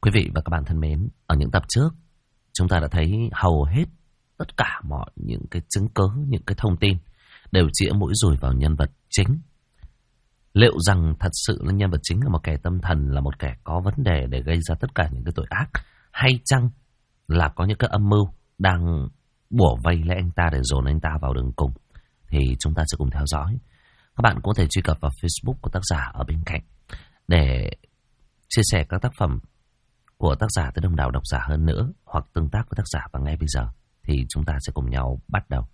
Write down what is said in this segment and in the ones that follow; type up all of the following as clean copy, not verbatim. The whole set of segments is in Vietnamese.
Quý vị và các bạn thân mến, ở những tập trước, chúng ta đã thấy hầu hết tất cả mọi những cái chứng cứ, những cái thông tin đều chĩa mũi dùi vào nhân vật chính. Liệu rằng thật sự là nhân vật chính là một kẻ tâm thần, là một kẻ có vấn đề để gây ra tất cả những cái tội ác, hay chăng là có những cái âm mưu đang bủa vây lấy anh ta để dồn anh ta vào đường cùng? Thì chúng ta sẽ cùng theo dõi. Các bạn cũng có thể truy cập vào Facebook của tác giả ở bên cạnh để chia sẻ các tác phẩm của tác giả tới đông đảo độc giả hơn nữa, hoặc tương tác với tác giả. Và ngay bây giờ thì chúng ta sẽ cùng nhau bắt đầu.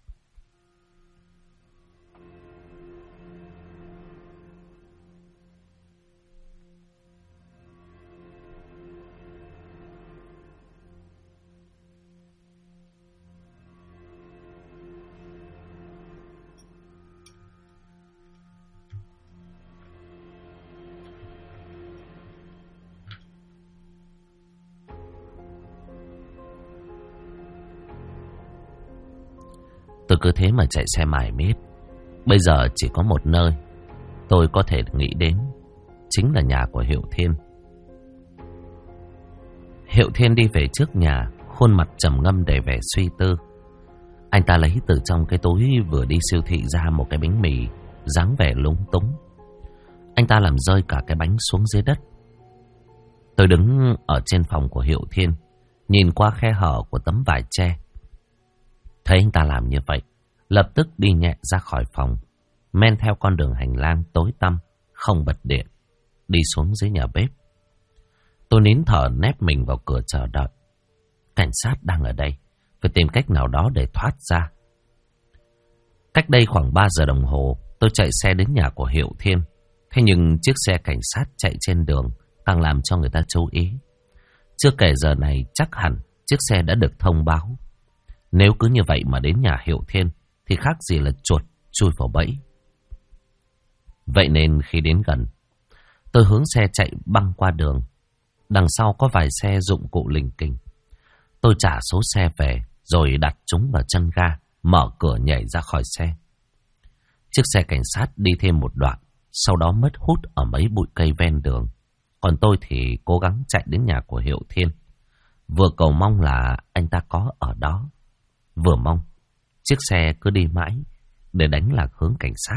Tôi cứ thế mà chạy xe mải miết. Bây giờ chỉ có một nơi tôi có thể nghĩ đến, chính là nhà của Hiệu Thiên. Hiệu Thiên đi về trước nhà, khuôn mặt trầm ngâm đầy vẻ suy tư. Anh ta lấy từ trong cái túi vừa đi siêu thị ra một cái bánh mì, dáng vẻ lúng túng. Anh ta làm rơi cả cái bánh xuống dưới đất. Tôi đứng ở trên phòng của Hiệu Thiên, nhìn qua khe hở của tấm vải tre. Thấy anh ta làm như vậy, lập tức đi nhẹ ra khỏi phòng, men theo con đường hành lang tối tăm, không bật điện, đi xuống dưới nhà bếp. Tôi nín thở nép mình vào cửa chờ đợi. Cảnh sát đang ở đây, phải tìm cách nào đó để thoát ra. Cách đây khoảng 3 giờ đồng hồ, tôi chạy xe đến nhà của Hiệu Thiên. Thế nhưng chiếc xe cảnh sát chạy trên đường càng làm cho người ta chú ý. Chưa kể giờ này chắc hẳn chiếc xe đã được thông báo. Nếu cứ như vậy mà đến nhà Hiệu Thiên thì khác gì là chuột chui vào bẫy. Vậy nên khi đến gần, tôi hướng xe chạy băng qua đường. Đằng sau có vài xe dụng cụ lình kình. Tôi trả số xe về rồi đặt chúng vào chân ga, mở cửa nhảy ra khỏi xe. Chiếc xe cảnh sát đi thêm một đoạn, sau đó mất hút ở mấy bụi cây ven đường. Còn tôi thì cố gắng chạy đến nhà của Hiệu Thiên, vừa cầu mong là anh ta có ở đó, vừa mong chiếc xe cứ đi mãi để đánh lạc hướng cảnh sát.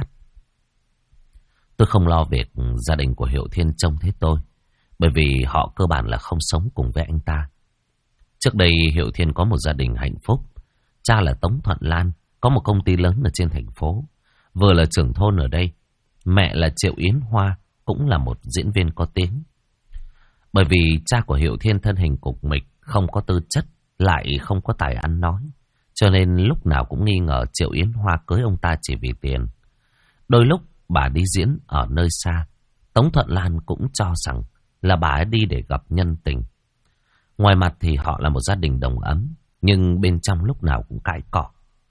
Tôi không lo việc gia đình của Hiệu Thiên trông thấy tôi, bởi vì họ cơ bản là không sống cùng với anh ta. Trước đây Hiệu Thiên có một gia đình hạnh phúc. Cha là Tống Thuận Lan, có một công ty lớn ở trên thành phố, vừa là trưởng thôn ở đây. Mẹ là Triệu Yến Hoa, cũng là một diễn viên có tiếng. Bởi vì cha của Hiệu Thiên thân hình cục mịch, không có tư chất, lại không có tài ăn nói, cho nên lúc nào cũng nghi ngờ Triệu Yến Hoa cưới ông ta chỉ vì tiền. Đôi lúc bà đi diễn ở nơi xa, Tống Thuận Lan cũng cho rằng là bà ấy đi để gặp nhân tình. Ngoài mặt thì họ là một gia đình đồng ấm, nhưng bên trong lúc nào cũng cãi cọ.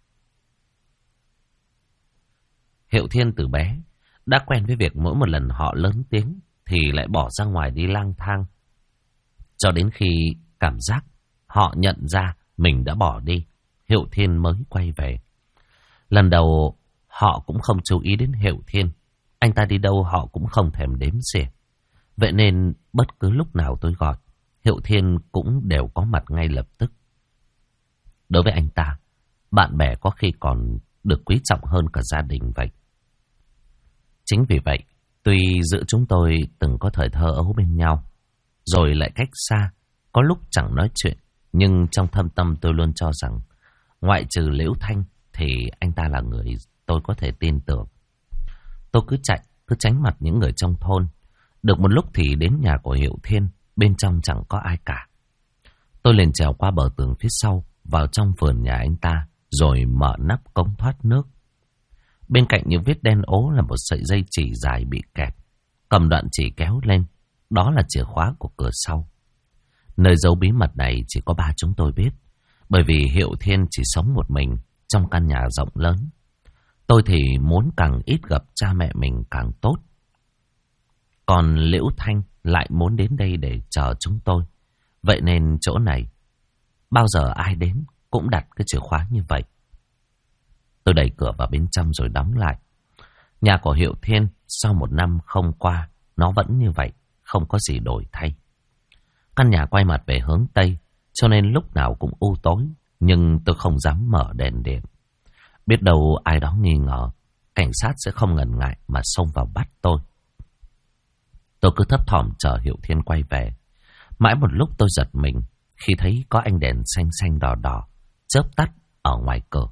Hiệu Thiên từ bé đã quen với việc mỗi một lần họ lớn tiếng thì lại bỏ ra ngoài đi lang thang. Cho đến khi cảm giác họ nhận ra mình đã bỏ đi, Hiệu Thiên mới quay về. Lần đầu họ cũng không chú ý đến Hiệu Thiên. Anh ta đi đâu họ cũng không thèm đếm xỉa. Vậy nên bất cứ lúc nào tôi gọi, Hiệu Thiên cũng đều có mặt ngay lập tức. Đối với anh ta, bạn bè có khi còn được quý trọng hơn cả gia đình vậy. Chính vì vậy, tuy giữa chúng tôi từng có thời thơ ấu bên nhau, rồi lại cách xa, có lúc chẳng nói chuyện, nhưng trong thâm tâm tôi luôn cho rằng, ngoại trừ Liễu Thanh thì anh ta là người tôi có thể tin tưởng. Tôi cứ tránh mặt những người trong thôn. Được một lúc thì đến nhà của Hiệu Thiên, bên trong chẳng có ai cả. Tôi liền trèo qua bờ tường phía sau, vào trong vườn nhà anh ta, rồi mở nắp cống thoát nước. Bên cạnh những vết đen ố là một sợi dây chỉ dài bị kẹt. Cầm đoạn chỉ kéo lên, đó là chìa khóa của cửa sau. Nơi giấu bí mật này chỉ có ba chúng tôi biết, bởi vì Hiệu Thiên chỉ sống một mình trong căn nhà rộng lớn. Tôi thì muốn càng ít gặp cha mẹ mình càng tốt. Còn Liễu Thanh lại muốn đến đây để chờ chúng tôi. Vậy nên chỗ này, bao giờ ai đến cũng đặt cái chìa khóa như vậy. Tôi đẩy cửa vào bên trong rồi đóng lại. Nhà của Hiệu Thiên sau 1 năm không qua, nó vẫn như vậy, không có gì đổi thay. Căn nhà quay mặt về hướng Tây, cho nên lúc nào cũng u tối, nhưng tôi không dám mở đèn điện. Biết đâu ai đó nghi ngờ, cảnh sát sẽ không ngần ngại mà xông vào bắt tôi. Tôi cứ thấp thỏm chờ Hiệu Thiên quay về. Mãi một lúc tôi giật mình khi thấy có ánh đèn xanh xanh đỏ đỏ chớp tắt ở ngoài cửa.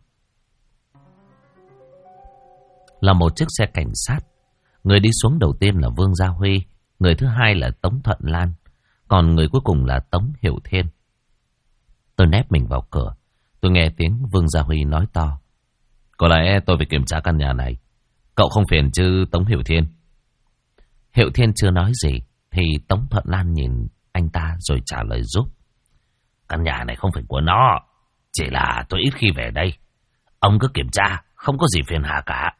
Là một chiếc xe cảnh sát. Người đi xuống đầu tiên là Vương Gia Huy, người thứ hai là Tống Thuận Lan, còn người cuối cùng là Tống Hiệu Thiên. Tôi nép mình vào cửa. Tôi nghe tiếng Vương Gia Huy nói to: "Có lẽ tôi phải kiểm tra căn nhà này. Cậu không phiền chứ Tống Hiệu Thiên?" Hiệu Thiên chưa nói gì thì Tống Thuận Lan nhìn anh ta rồi trả lời giúp: "Căn nhà này không phải của nó, chỉ là tôi ít khi về đây. Ông cứ kiểm tra, không có gì phiền hà cả."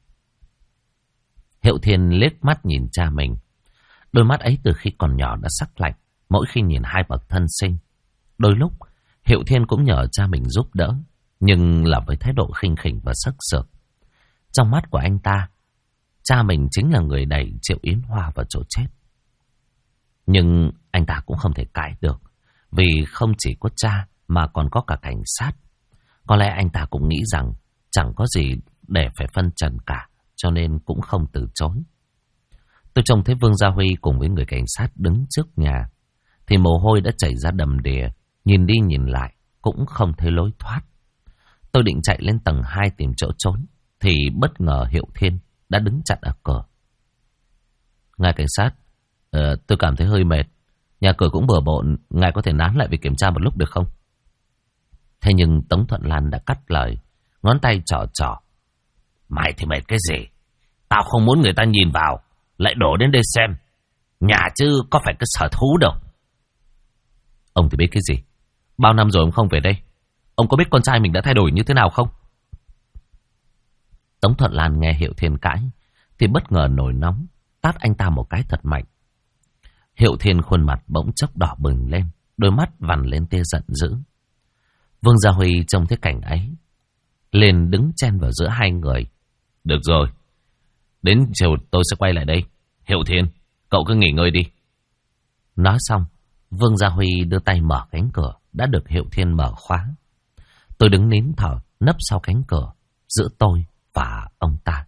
Hiệu Thiên liếc mắt nhìn cha mình. Đôi mắt ấy từ khi còn nhỏ đã sắc lạnh, mỗi khi nhìn hai bậc thân sinh. Đôi lúc Hiệu Thiên cũng nhờ cha mình giúp đỡ, nhưng là với thái độ khinh khỉnh và sắc sược. Trong mắt của anh ta, cha mình chính là người đẩy Triệu Yến Hoa vào chỗ chết. Nhưng anh ta cũng không thể cãi được, vì không chỉ có cha mà còn có cả cảnh sát. Có lẽ anh ta cũng nghĩ rằng chẳng có gì để phải phân trần cả, cho nên cũng không từ chối. Tôi trông thấy Vương Gia Huy cùng với người cảnh sát đứng trước nhà, thì mồ hôi đã chảy ra đầm đìa, nhìn đi nhìn lại cũng không thấy lối thoát. Tôi định chạy lên tầng 2 tìm chỗ trốn, thì bất ngờ Hiệu Thiên đã đứng chặn ở cửa. "Ngài cảnh sát, tôi cảm thấy hơi mệt. Nhà cửa cũng bừa bộn, ngài có thể nán lại vì kiểm tra một lúc được không?" Thế nhưng Tống Thuận Lan đã cắt lời, ngón tay trỏ trỏ: "Mày thì mệt cái gì? Tao không muốn người ta nhìn vào, lại đổ đến đây xem. Nhà chứ có phải cái sở thú đâu." "Ông thì biết cái gì? Bao năm rồi ông không về đây. Ông có biết con trai mình đã thay đổi như thế nào không?" Tống Thuận Lan nghe Hiệu Thiên cãi thì bất ngờ nổi nóng, tát anh ta một cái thật mạnh. Hiệu Thiên khuôn mặt bỗng chốc đỏ bừng lên, đôi mắt vằn lên tia giận dữ. Vương Gia Huy trông thấy cảnh ấy, lên đứng chen vào giữa hai người. "Được rồi, đến chiều tôi sẽ quay lại đây. Hiệu Thiên, cậu cứ nghỉ ngơi đi." Nói xong, Vương Gia Huy đưa tay mở cánh cửa đã được Hiệu Thiên mở khóa. Tôi đứng nín thở, nấp sau cánh cửa giữa tôi và ông ta.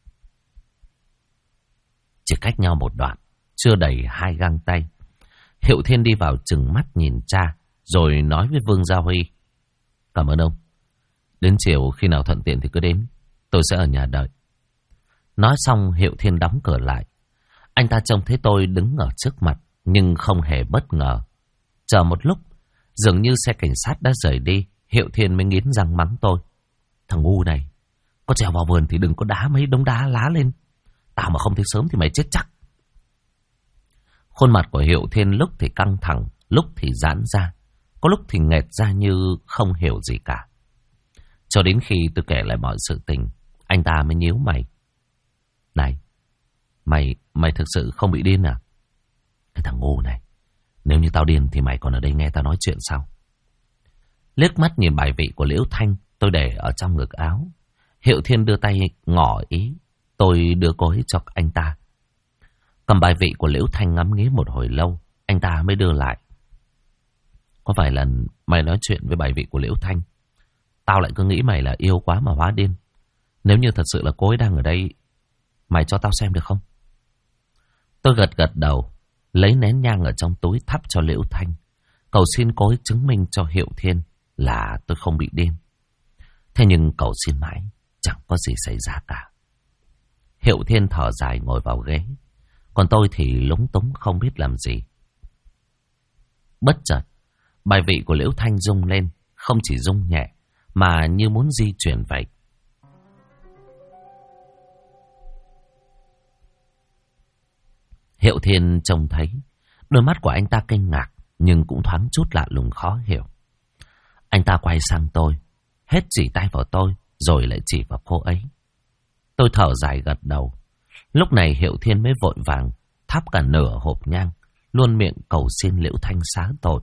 Chỉ cách nhau một đoạn, chưa đầy 2 găng tay, Hiệu Thiên đi vào trừng mắt nhìn cha, rồi nói với Vương Gia Huy: "Cảm ơn ông. Đến chiều khi nào thuận tiện thì cứ đến, tôi sẽ ở nhà đợi." Nói xong Hiệu Thiên đóng cửa lại. Anh ta trông thấy tôi đứng ở trước mặt, nhưng không hề bất ngờ. Chờ một lúc, dường như xe cảnh sát đã rời đi, Hiệu Thiên mới nghiến răng mắng tôi: "Thằng ngu này, có trèo vào vườn thì đừng có đá mấy đống đá lá lên. Tao mà không thấy sớm thì mày chết chắc." Khuôn mặt của Hiệu Thiên lúc thì căng thẳng, lúc thì giãn ra, có lúc thì nghẹt ra như không hiểu gì cả. Cho đến khi tôi kể lại mọi sự tình, anh ta mới nhíu mày: "Này, mày thực sự không bị điên à? Cái thằng ngu này, nếu như tao điên thì mày còn ở đây nghe tao nói chuyện sao?" Liếc mắt nhìn bài vị của Liễu Thanh tôi để ở trong ngực áo, Hiệu Thiên đưa tay ngỏ ý tôi đưa cô ấy cho anh ta. Cầm bài vị của Liễu Thanh ngắm nghía một hồi lâu, anh ta mới đưa lại. "Có vài lần mày nói chuyện với bài vị của Liễu Thanh, tao lại cứ nghĩ mày là yêu quá mà hóa điên. Nếu như thật sự là cô ấy đang ở đây, mày cho tao xem được không?" Tôi gật đầu, lấy nén nhang ở trong túi thắp cho Liễu Thanh, cầu xin cô ấy chứng minh cho Hiệu Thiên là tôi không bị điên. Thế nhưng cầu xin mãi, chẳng có gì xảy ra cả. Hiệu Thiên thở dài ngồi vào ghế, còn tôi thì lúng túng không biết làm gì. Bất chợt, bài vị của Liễu Thanh rung lên, không chỉ rung nhẹ, mà như muốn di chuyển vậy. Hiệu Thiên trông thấy, đôi mắt của anh ta kinh ngạc, nhưng cũng thoáng chút lạ lùng khó hiểu. Anh ta quay sang tôi, hết chỉ tay vào tôi, rồi lại chỉ vào cô ấy. Tôi thở dài gật đầu. Lúc này Hiệu Thiên mới vội vàng thắp cả nửa hộp nhang, luôn miệng cầu xin Liễu Thanh xá tội.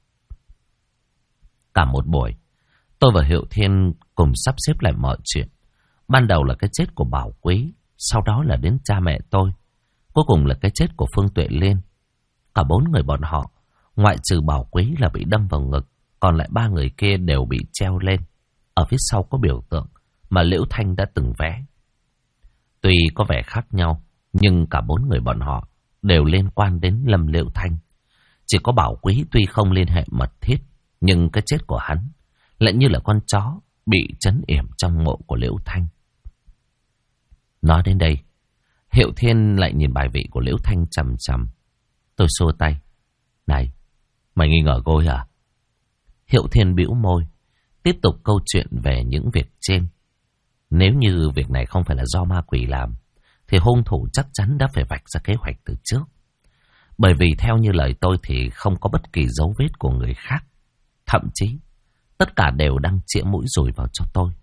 Cả một buổi, tôi và Hiệu Thiên cùng sắp xếp lại mọi chuyện. Ban đầu là cái chết của Bảo Quý, sau đó là đến cha mẹ tôi, cuối cùng là cái chết của Phương Tuệ Liên. Cả 4 người bọn họ Ngoại trừ Bảo Quý là bị đâm vào ngực, còn lại 3 người kia đều bị treo lên. Ở phía sau có biểu tượng mà Liễu Thanh đã từng vẽ. Tuy có vẻ khác nhau, nhưng cả 4 người bọn họ đều liên quan đến Lâm Liễu Thanh. Chỉ có Bảo Quý tuy không liên hệ mật thiết, nhưng cái chết của hắn lại như là con chó bị trấn yểm trong mộ của Liễu Thanh. Nói đến đây, Hiệu Thiên lại nhìn bài vị của Liễu Thanh chằm chằm. Tôi xua tay. Này, mày nghi ngờ cô ấy à? Hiệu Thiên bĩu môi, tiếp tục câu chuyện về những việc trên. Nếu như việc này không phải là do ma quỷ làm, thì hung thủ chắc chắn đã phải vạch ra kế hoạch từ trước. Bởi vì theo như lời tôi thì không có bất kỳ dấu vết của người khác. Thậm chí, tất cả đều đang chĩa mũi dùi vào cho tôi.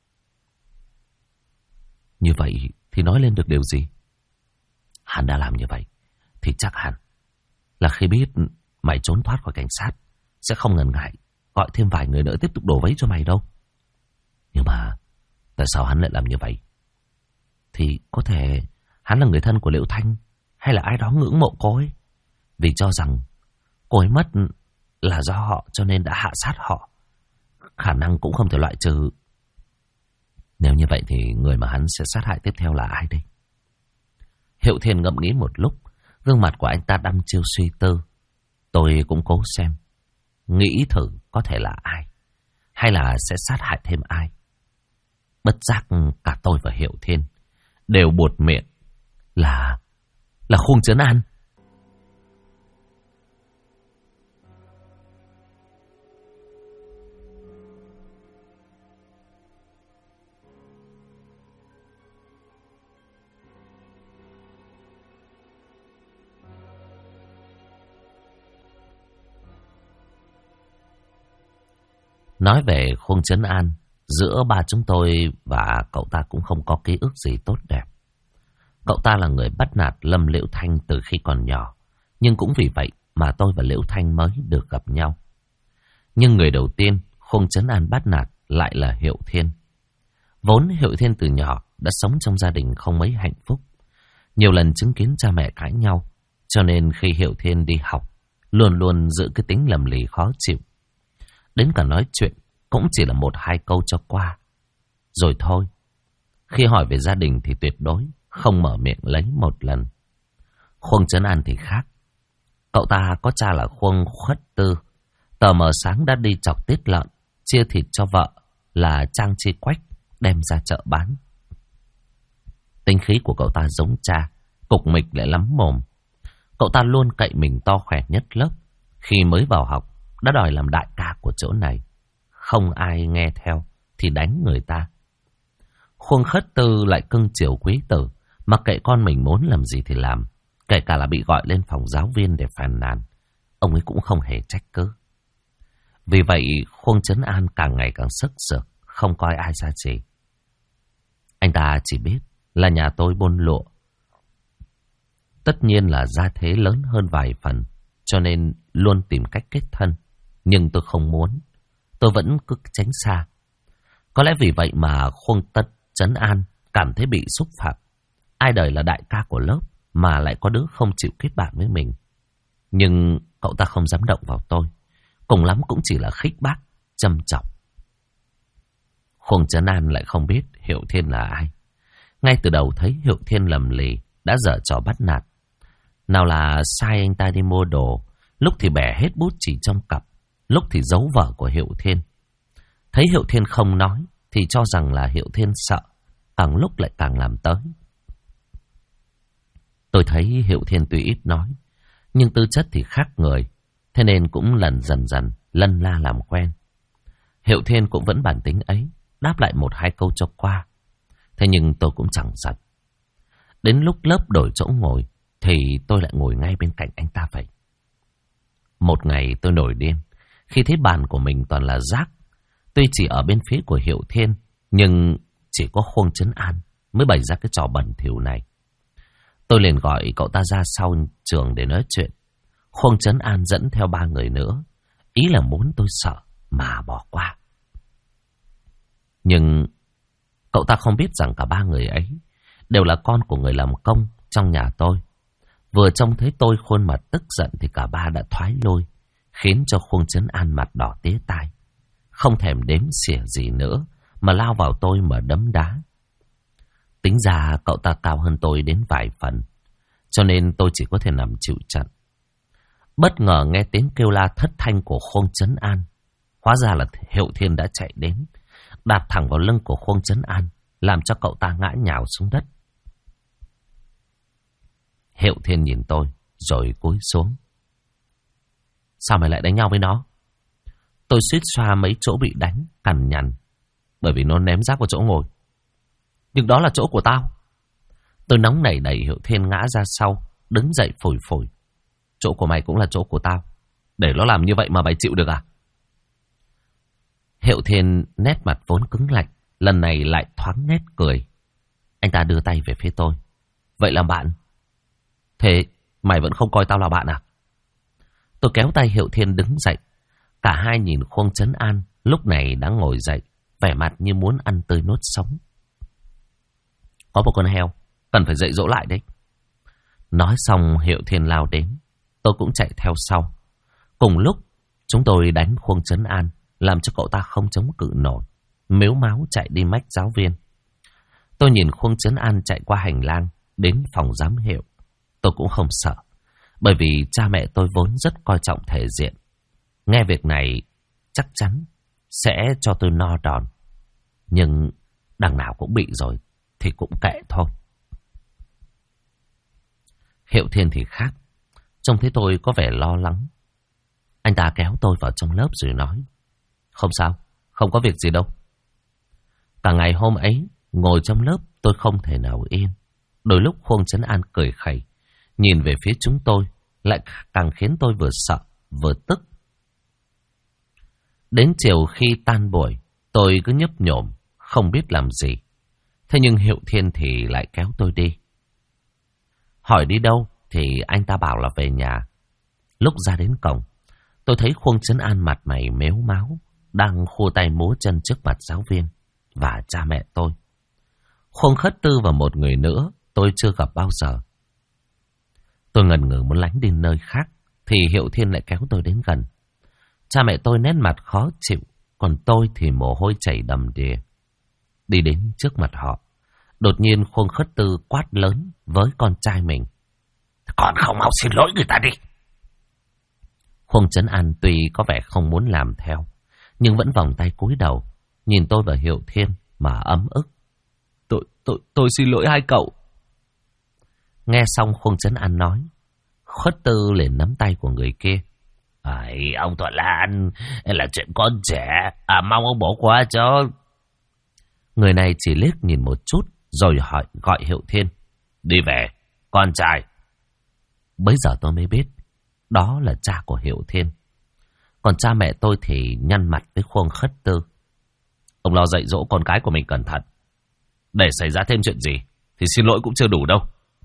Như vậy thì nói lên được điều gì? Hắn đã làm như vậy thì chắc hẳn là khi biết mày trốn thoát khỏi cảnh sát, sẽ không ngần ngại gọi thêm vài người nữa tiếp tục đổ vấy cho mày đâu. Nhưng mà tại sao hắn lại làm như vậy? Thì có thể hắn là người thân của Liễu Thanh, hay là ai đó ngưỡng mộ cô ấy, vì cho rằng cô ấy mất là do họ cho nên đã hạ sát họ. Khả năng cũng không thể loại trừ. Nếu như vậy thì người mà hắn sẽ sát hại tiếp theo là ai đây? Hiệu Thiên ngẫm nghĩ một lúc, gương mặt của anh ta đăm chiêu suy tư. Tôi cũng cố xem, nghĩ thử có thể là ai, hay là sẽ sát hại thêm ai. Bất giác cả tôi và Hiệu Thiên đều buột miệng là Khuông Trấn An. Nói về Khuông Trấn An, giữa ba chúng tôi và cậu ta cũng không có ký ức gì tốt đẹp. Cậu ta là người bắt nạt Lâm Liễu Thanh từ khi còn nhỏ, nhưng cũng vì vậy mà tôi và Liễu Thanh mới được gặp nhau. Nhưng người đầu tiên Khuông Trấn An bắt nạt lại là Hiệu Thiên. Vốn Hiệu Thiên từ nhỏ đã sống trong gia đình không mấy hạnh phúc, nhiều lần chứng kiến cha mẹ cãi nhau, cho nên khi Hiệu Thiên đi học, luôn luôn giữ cái tính lầm lì khó chịu. Đến cả nói chuyện cũng chỉ là 1-2 câu cho qua, rồi thôi. Khi hỏi về gia đình thì tuyệt đối không mở miệng lấy một lần. Khuông Trấn An thì khác. Cậu ta có cha là Khuông Khuất Tư, tờ mờ sáng đã đi chọc tiết lợn, chia thịt cho vợ là Trang Chi Quách đem ra chợ bán. Tính khí của cậu ta giống cha, cục mịch lại lắm mồm. Cậu ta luôn cậy mình to khỏe nhất lớp. Khi mới vào học đã đòi làm đại ca của chỗ này. Không ai nghe theo thì đánh người ta. Khuông Khất Tư lại cưng chiều quý tử, mặc kệ con mình muốn làm gì thì làm, kể cả là bị gọi lên phòng giáo viên để phàn nàn, ông ấy cũng không hề trách cứ. Vì vậy Khuông Trấn An càng ngày càng sức sược, không coi ai ra gì. Anh ta chỉ biết là nhà tôi buôn lụa, tất nhiên là gia thế lớn hơn vài phần, cho nên luôn tìm cách kết thân. Nhưng tôi không muốn, tôi vẫn cứ tránh xa. Có lẽ vì vậy mà Khuông Trấn An cảm thấy bị xúc phạm. Ai đời là đại ca của lớp mà lại có đứa không chịu kết bạn với mình. Nhưng cậu ta không dám động vào tôi, cùng lắm cũng chỉ là khích bác, châm chọc. Khuông Trấn An lại không biết Hiệu Thiên là ai. Ngay từ đầu thấy Hiệu Thiên lầm lì, đã giở trò bắt nạt. Nào là sai anh ta đi mua đồ, lúc thì bẻ hết bút chỉ trong cặp, lúc thì giấu vợ của Hiệu Thiên. Thấy Hiệu Thiên không nói thì cho rằng là Hiệu Thiên sợ, càng lúc lại càng làm tới. Tôi thấy Hiệu Thiên tuy ít nói, nhưng tư chất thì khác người, thế nên cũng dần dần lân la làm quen. Hiệu Thiên cũng vẫn bản tính ấy, đáp lại 1-2 câu cho qua. Thế nhưng tôi cũng chẳng giận. Đến lúc lớp đổi chỗ ngồi thì tôi lại ngồi ngay bên cạnh anh ta vậy. Một ngày tôi nổi điên khi thấy bàn của mình toàn là rác. Tuy chỉ ở bên phía của Hiệu Thiên, nhưng chỉ có Khuông Trấn An mới bày ra cái trò bẩn thỉu này. Tôi liền gọi cậu ta ra sau trường để nói chuyện. Khuông Trấn An dẫn theo 3 người nữa, ý là muốn tôi sợ mà bỏ qua. Nhưng cậu ta không biết rằng cả 3 người ấy đều là con của người làm công trong nhà tôi. Vừa trông thấy tôi khuôn mặt tức giận thì cả 3 đã thoái lui, khiến cho Khuông Trấn An mặt đỏ tía tai, không thèm đếm xỉa gì nữa mà lao vào tôi mà đấm đá. Tính ra cậu ta cao hơn tôi đến vài phần, cho nên tôi chỉ có thể nằm chịu trận. Bất ngờ nghe tiếng kêu la thất thanh của Khuông Trấn An. Hóa ra là Hiệu Thiên đã chạy đến, đạp thẳng vào lưng của Khuông Trấn An, làm cho cậu ta ngã nhào xuống đất. Hiệu Thiên nhìn tôi, rồi cúi xuống. Sao mày lại đánh nhau với nó? Tôi suýt xoa mấy chỗ bị đánh, cằn nhằn, bởi vì nó ném rác vào chỗ ngồi. Nhưng đó là chỗ của tao. Tôi nóng nảy đẩy Hiệu Thiên ngã ra sau, đứng dậy phủi phủi. Chỗ của mày cũng là chỗ của tao. Để nó làm như vậy mà mày chịu được à? Hiệu Thiên nét mặt vốn cứng lạnh, lần này lại thoáng nét cười. Anh ta đưa tay về phía tôi. Vậy là bạn? Thế mày vẫn không coi tao là bạn à? Tôi kéo tay Hiệu Thiên đứng dậy. Cả hai nhìn Khuông Trấn An lúc này đã ngồi dậy, vẻ mặt như muốn ăn tươi nuốt sống. Có một con heo, cần phải dạy dỗ lại đấy. Nói xong Hiệu Thiên lao đến, tôi cũng chạy theo sau. Cùng lúc chúng tôi đánh Khuông Trấn An, làm cho cậu ta không chống cự nổi, mếu máo chạy đi mách giáo viên. Tôi nhìn Khuông Trấn An chạy qua hành lang đến phòng giám hiệu. Tôi cũng không sợ, bởi vì cha mẹ tôi vốn rất coi trọng thể diện. Nghe việc này chắc chắn sẽ cho tôi no đòn. Nhưng đằng nào cũng bị rồi thì cũng kệ thôi. Hiệu Thiên thì khác. Trông thấy tôi có vẻ lo lắng. Anh ta kéo tôi vào trong lớp rồi nói: Không sao, không có việc gì đâu. Cả ngày hôm ấy, ngồi trong lớp tôi không thể nào yên. Đôi lúc Khuông Trấn An cười khẩy, nhìn về phía chúng tôi, lại càng khiến tôi vừa sợ, vừa tức. Đến chiều khi tan buổi, tôi cứ nhấp nhổm, không biết làm gì. Thế nhưng Hiệu Thiên thì lại kéo tôi đi. Hỏi đi đâu thì anh ta bảo là về nhà. Lúc ra đến cổng, tôi thấy Khuông Trấn An mặt mày mếu máo, đang khua tay múa chân trước mặt giáo viên và cha mẹ tôi. Khuông Khất Tư và một người nữa tôi chưa gặp bao giờ. Tôi ngần ngừ muốn lánh đi nơi khác, thì Hiệu Thiên lại kéo tôi đến gần. Cha mẹ tôi nét mặt khó chịu, còn tôi thì mồ hôi chảy đầm đìa. Đi đến trước mặt họ, đột nhiên Khuông Khất Tư quát lớn với con trai mình: Con không mau xin lỗi người ta đi. Khuông Trấn An tuy có vẻ không muốn làm theo, nhưng vẫn vòng tay cúi đầu, nhìn tôi và Hiệu Thiên mà ấm ức. Tôi xin lỗi hai cậu. Nghe xong Khuông Trấn An nói, Khất Tư liền nắm tay của người kia. Ông Thuận Lan, là chuyện con trẻ, mong ông bỏ qua cho. Người này chỉ liếc nhìn một chút, rồi gọi Hiệu Thiên: Đi về, con trai. Bấy giờ tôi mới biết, đó là cha của Hiệu Thiên. Còn cha mẹ tôi thì nhăn mặt với Khuông Khất Tư. Ông lo dạy dỗ con cái của mình cẩn thận. Để xảy ra thêm chuyện gì thì xin lỗi cũng chưa đủ đâu.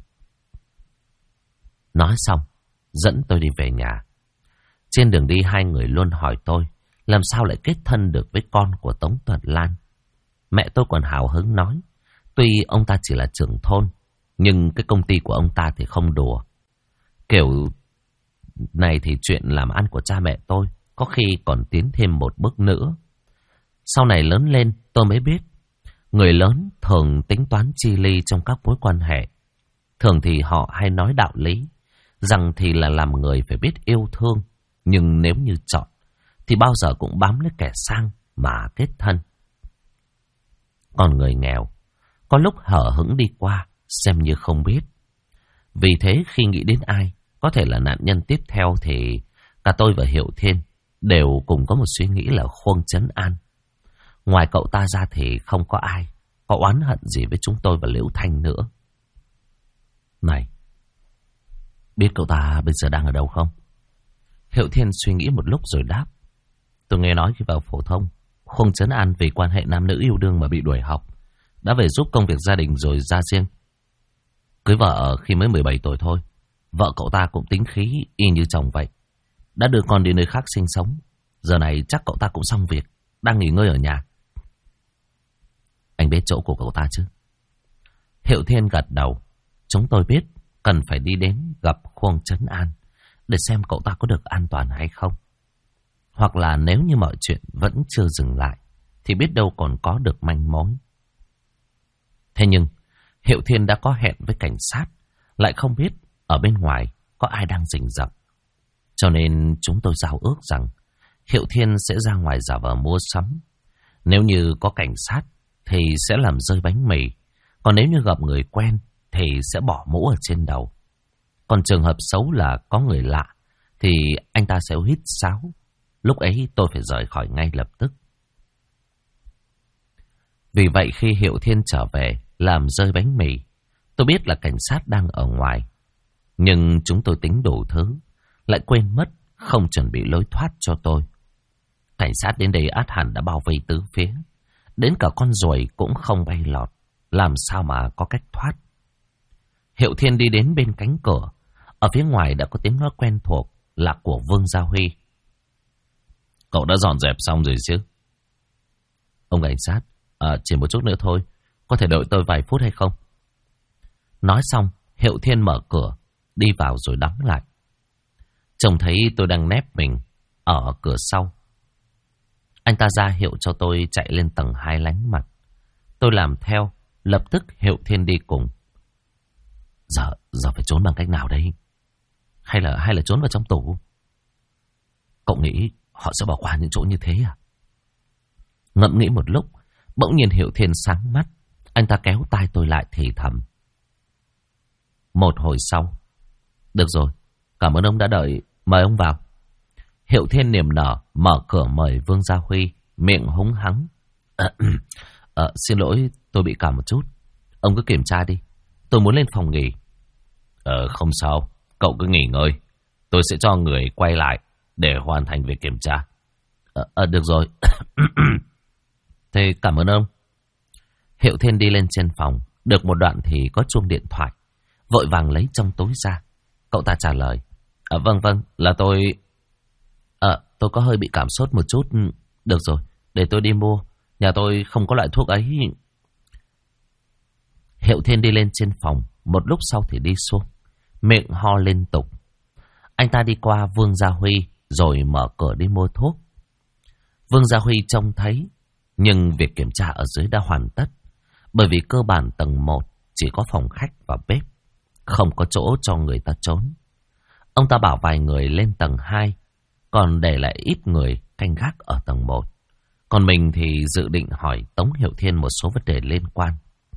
Nói xong, dẫn tôi đi về nhà. Trên đường đi hai người luôn hỏi tôi làm sao lại kết thân được với con của Tống Thuận Lan. Mẹ tôi còn hào hứng nói, tuy ông ta chỉ là trưởng thôn, nhưng cái công ty của ông ta thì không đùa. Kiểu này thì chuyện làm ăn của cha mẹ tôi có khi còn tiến thêm một bước nữa. Sau này lớn lên tôi mới biết, người lớn thường tính toán chi ly trong các mối quan hệ. Thường thì họ hay nói đạo lý, rằng thì là làm người phải biết yêu thương, nhưng nếu như chọn thì bao giờ cũng bám lấy kẻ sang mà kết thân. Còn người nghèo có lúc hở hững đi qua, xem như không biết. Vì thế khi nghĩ đến ai có thể là nạn nhân tiếp theo thì cả tôi và Hiệu Thiên đều cùng có một suy nghĩ là Khuông Trấn An. Ngoài cậu ta ra thì không có ai có oán hận gì với chúng tôi và Liễu Thanh nữa. Này, biết cậu ta bây giờ đang ở đâu không? Hiệu Thiên suy nghĩ một lúc rồi đáp. Tôi nghe nói khi vào phổ thông, Khuông Trấn An vì quan hệ nam nữ yêu đương mà bị đuổi học, đã về giúp công việc gia đình rồi ra riêng. Cưới vợ ở khi mới 17 tuổi thôi. Vợ cậu ta cũng tính khí y như chồng vậy, đã đưa con đi nơi khác sinh sống. Giờ này chắc cậu ta cũng xong việc, đang nghỉ ngơi ở nhà. Anh biết chỗ của cậu ta chứ? Hiệu Thiên gật đầu. Chúng tôi biết cần phải đi đến gặp Khuông Trấn An để xem cậu ta có được an toàn hay không. Hoặc là nếu như mọi chuyện vẫn chưa dừng lại, thì biết đâu còn có được manh mối. Thế nhưng, Hiệu Thiên đã có hẹn với cảnh sát, lại không biết ở bên ngoài có ai đang rình rập. Cho nên chúng tôi giao ước rằng Hiệu Thiên sẽ ra ngoài giả vờ mua sắm. Nếu như có cảnh sát thì sẽ làm rơi bánh mì. Còn nếu như gặp người quen thì sẽ bỏ mũ ở trên đầu. Còn trường hợp xấu là có người lạ thì anh ta sẽ huýt sáo. Lúc ấy tôi phải rời khỏi ngay lập tức. Vì vậy khi Hiệu Thiên trở về làm rơi bánh mì, tôi biết là cảnh sát đang ở ngoài. Nhưng chúng tôi tính đủ thứ, lại quên mất không chuẩn bị lối thoát cho tôi. Cảnh sát đến đây át hẳn đã bao vây tứ phía. Đến cả con ruồi cũng không bay lọt. Làm sao mà có cách thoát. Hiệu Thiên đi đến bên cánh cửa. Ở phía ngoài đã có tiếng nói quen thuộc là của Vương Gia Huy. Cậu đã dọn dẹp xong rồi chứ? Ông cảnh sát, chỉ một chút nữa thôi. Có thể đợi tôi vài phút hay không? Nói xong, Hiệu Thiên mở cửa, đi vào rồi đóng lại. Trông thấy tôi đang nép mình ở cửa sau. Anh ta ra hiệu cho tôi chạy lên tầng 2 lánh mặt. Tôi làm theo, lập tức Hiệu Thiên đi cùng. Giờ phải trốn bằng cách nào đây? Hay là trốn vào trong tủ? Cậu nghĩ họ sẽ bỏ qua những chỗ như thế à? Ngẫm nghĩ một lúc, bỗng nhiên Hiệu Thiên sáng mắt. Anh ta kéo tay tôi lại thì thầm. Một hồi sau. Được rồi, cảm ơn ông đã đợi, mời ông vào. Hiệu Thiên niềm nở mở cửa mời Vương Gia Huy, miệng húng hắng. Xin lỗi, tôi bị cảm một chút. Ông cứ kiểm tra đi, tôi muốn lên phòng nghỉ. Không sao, cậu cứ nghỉ ngơi. Tôi sẽ cho người quay lại để hoàn thành việc kiểm tra. Được rồi. Thế cảm ơn ông. Hiệu Thiên đi lên trên phòng. Được một đoạn thì có chuông điện thoại. Vội vàng lấy trong túi ra. Cậu ta trả lời. Vâng, là tôi... tôi có hơi bị cảm sốt một chút. Được rồi, để tôi đi mua. Nhà tôi không có loại thuốc ấy. Hiệu Thiên đi lên trên phòng. Một lúc sau thì đi xuống, miệng ho liên tục. Anh ta đi qua Vương Gia Huy rồi mở cửa đi mua thuốc. Vương Gia Huy trông thấy, nhưng việc kiểm tra ở dưới đã hoàn tất. Bởi vì cơ bản tầng 1 chỉ có phòng khách và bếp, không có chỗ cho người ta trốn. Ông ta bảo vài người lên tầng 2, còn để lại ít người canh gác ở tầng 1. Còn mình thì dự định hỏi Tống Hiệu Thiên một số vấn đề liên quan.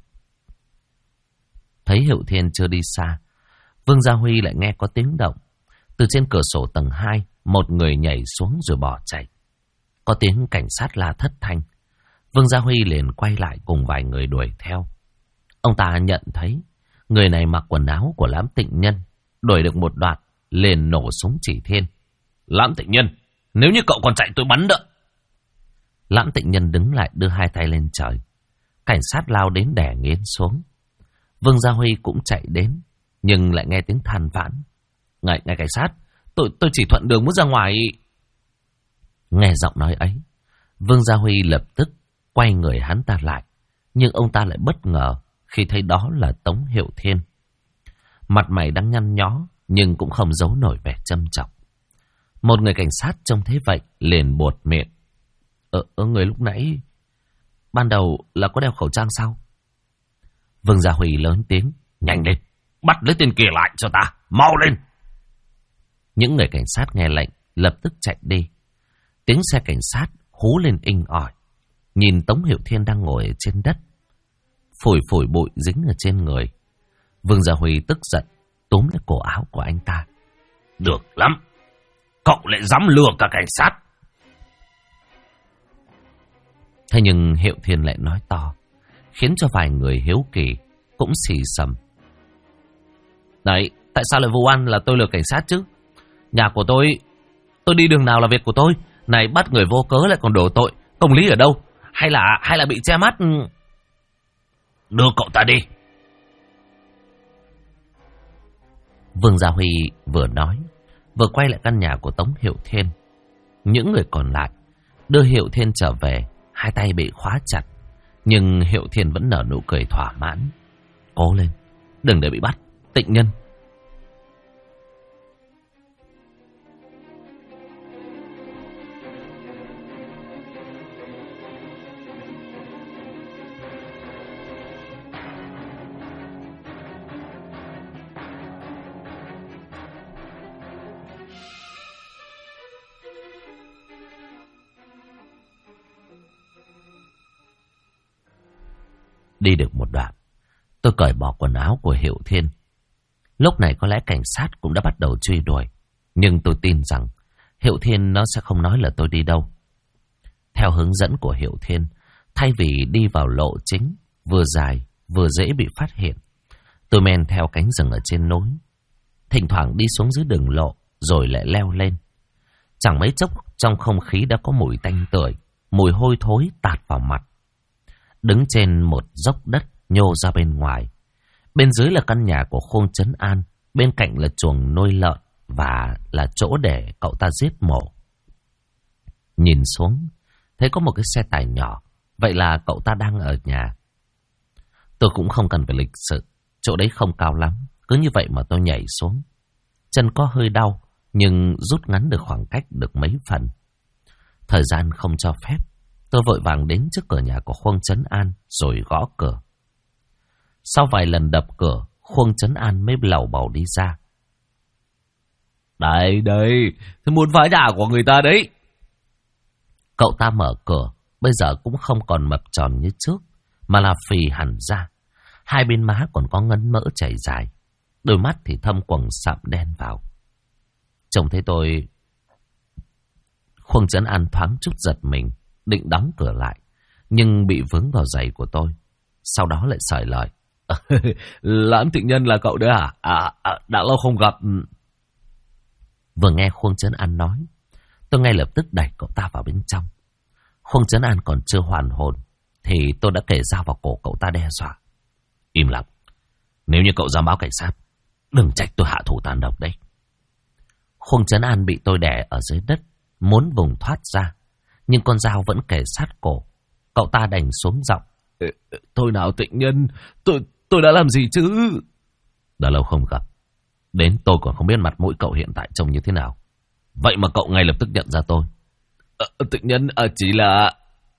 Thấy Hiệu Thiên chưa đi xa, Vương Gia Huy lại nghe có tiếng động. Từ trên cửa sổ tầng 2, một người nhảy xuống rồi bỏ chạy. Có tiếng cảnh sát la thất thanh. Vương Gia Huy liền quay lại cùng vài người đuổi theo. Ông ta nhận thấy người này mặc quần áo của Lãm Tịnh Nhân. Đuổi được một đoạn, liền nổ súng chỉ Thiên. Lãm Tịnh Nhân, nếu như cậu còn chạy tôi bắn đỡ. Lãm Tịnh Nhân đứng lại đưa hai tay lên trời. Cảnh sát lao đến đè nghiến xuống. Vương Gia Huy cũng chạy đến, nhưng lại nghe tiếng than vãn. Ngài cảnh sát, tôi chỉ thuận đường muốn ra ngoài. Nghe giọng nói ấy, Vương Gia Huy lập tức quay người hắn ta lại. Nhưng ông ta lại bất ngờ khi thấy đó là Tống Hiệu Thiên. Mặt mày đang nhăn nhó, nhưng cũng không giấu nổi vẻ châm chọc. Một người cảnh sát trông thấy vậy liền buột miệng. Người lúc nãy ban đầu là có đeo khẩu trang sao? Vương Gia Huy lớn tiếng. Nhanh lên, bắt lấy tên kia lại cho ta, mau lên. Những người cảnh sát nghe lệnh lập tức chạy đi. Tiếng xe cảnh sát hú lên inh ỏi. Nhìn Tống Hiệu Thiên đang ngồi ở trên đất, phủi phủi bụi dính ở trên người. Vương Gia Huy tức giận túm lấy cổ áo của anh ta. Được lắm, cậu lại dám lừa cả cảnh sát. Thế nhưng Hiệu Thiên lại nói to, khiến cho vài người hiếu kỳ cũng xì xầm. Đấy, tại sao lại vu oan là tôi lừa cảnh sát chứ? Nhà của tôi đi đường nào là việc của tôi. Này, bắt người vô cớ lại còn đổ tội, công lý ở đâu? Hay là bị che mắt? Đưa cậu ta đi. Vương Gia Huy vừa nói, vừa quay lại căn nhà của Tống Hiệu Thiên. Những người còn lại đưa Hiệu Thiên trở về, hai tay bị khóa chặt. Nhưng Hiệu Thiên vẫn nở nụ cười thỏa mãn. Cố lên, đừng để bị bắt, Tịnh Nhân. Đi được một đoạn, tôi cởi bỏ quần áo của Hiệu Thiên. Lúc này có lẽ cảnh sát cũng đã bắt đầu truy đuổi, nhưng tôi tin rằng Hiệu Thiên nó sẽ không nói là tôi đi đâu. Theo hướng dẫn của Hiệu Thiên, thay vì đi vào lộ chính, vừa dài vừa dễ bị phát hiện, tôi men theo cánh rừng ở trên núi, thỉnh thoảng đi xuống dưới đường lộ rồi lại leo lên. Chẳng mấy chốc trong không khí đã có mùi tanh tưởi, mùi hôi thối tạt vào mặt. Đứng trên một dốc đất nhô ra bên ngoài, bên dưới là căn nhà của Khuông Trấn An, bên cạnh là chuồng nuôi lợn và là chỗ để cậu ta giết mổ. Nhìn xuống, thấy có một cái xe tải nhỏ, vậy là cậu ta đang ở nhà. Tôi cũng không cần phải lịch sự, chỗ đấy không cao lắm, cứ như vậy mà tôi nhảy xuống. Chân có hơi đau, nhưng rút ngắn được khoảng cách được mấy phần. Thời gian không cho phép, tôi vội vàng đến trước cửa nhà của Khuông Trấn An rồi gõ cửa. Sau vài lần đập cửa, Khuông Trấn An mới lầu bầu đi ra. Đây, tôi muốn phá nhà của người ta đấy. Cậu ta mở cửa, bây giờ cũng không còn mập tròn như trước, mà là phì hẳn ra. Hai bên má còn có ngấn mỡ chảy dài, đôi mắt thì thâm quầng sạm đen vào. Trông thấy tôi, Khuông Trấn An thoáng chút giật mình, định đóng cửa lại, nhưng bị vướng vào giày của tôi. Sau đó lại sởi lời. Lãm Thịnh Nhân là cậu đấy à? Đã lâu không gặp. Vừa nghe Khuông Trấn An nói, tôi ngay lập tức đẩy cậu ta vào bên trong. Khuông Trấn An còn chưa hoàn hồn thì tôi đã kề dao vào cổ cậu ta đe dọa. Im lặng, nếu như cậu dám báo cảnh sát, đừng trách tôi hạ thủ tàn độc đấy. Khuông Trấn An bị tôi đè ở dưới đất, muốn vùng thoát ra, nhưng con dao vẫn kề sát cổ. Cậu ta đành xuống giọng. Thôi nào Tịnh Nhân, tôi đã làm gì chứ? Đã lâu không gặp, đến tôi còn không biết mặt mũi cậu hiện tại trông như thế nào. Vậy mà cậu ngay lập tức nhận ra tôi. Tịnh Nhân chỉ là...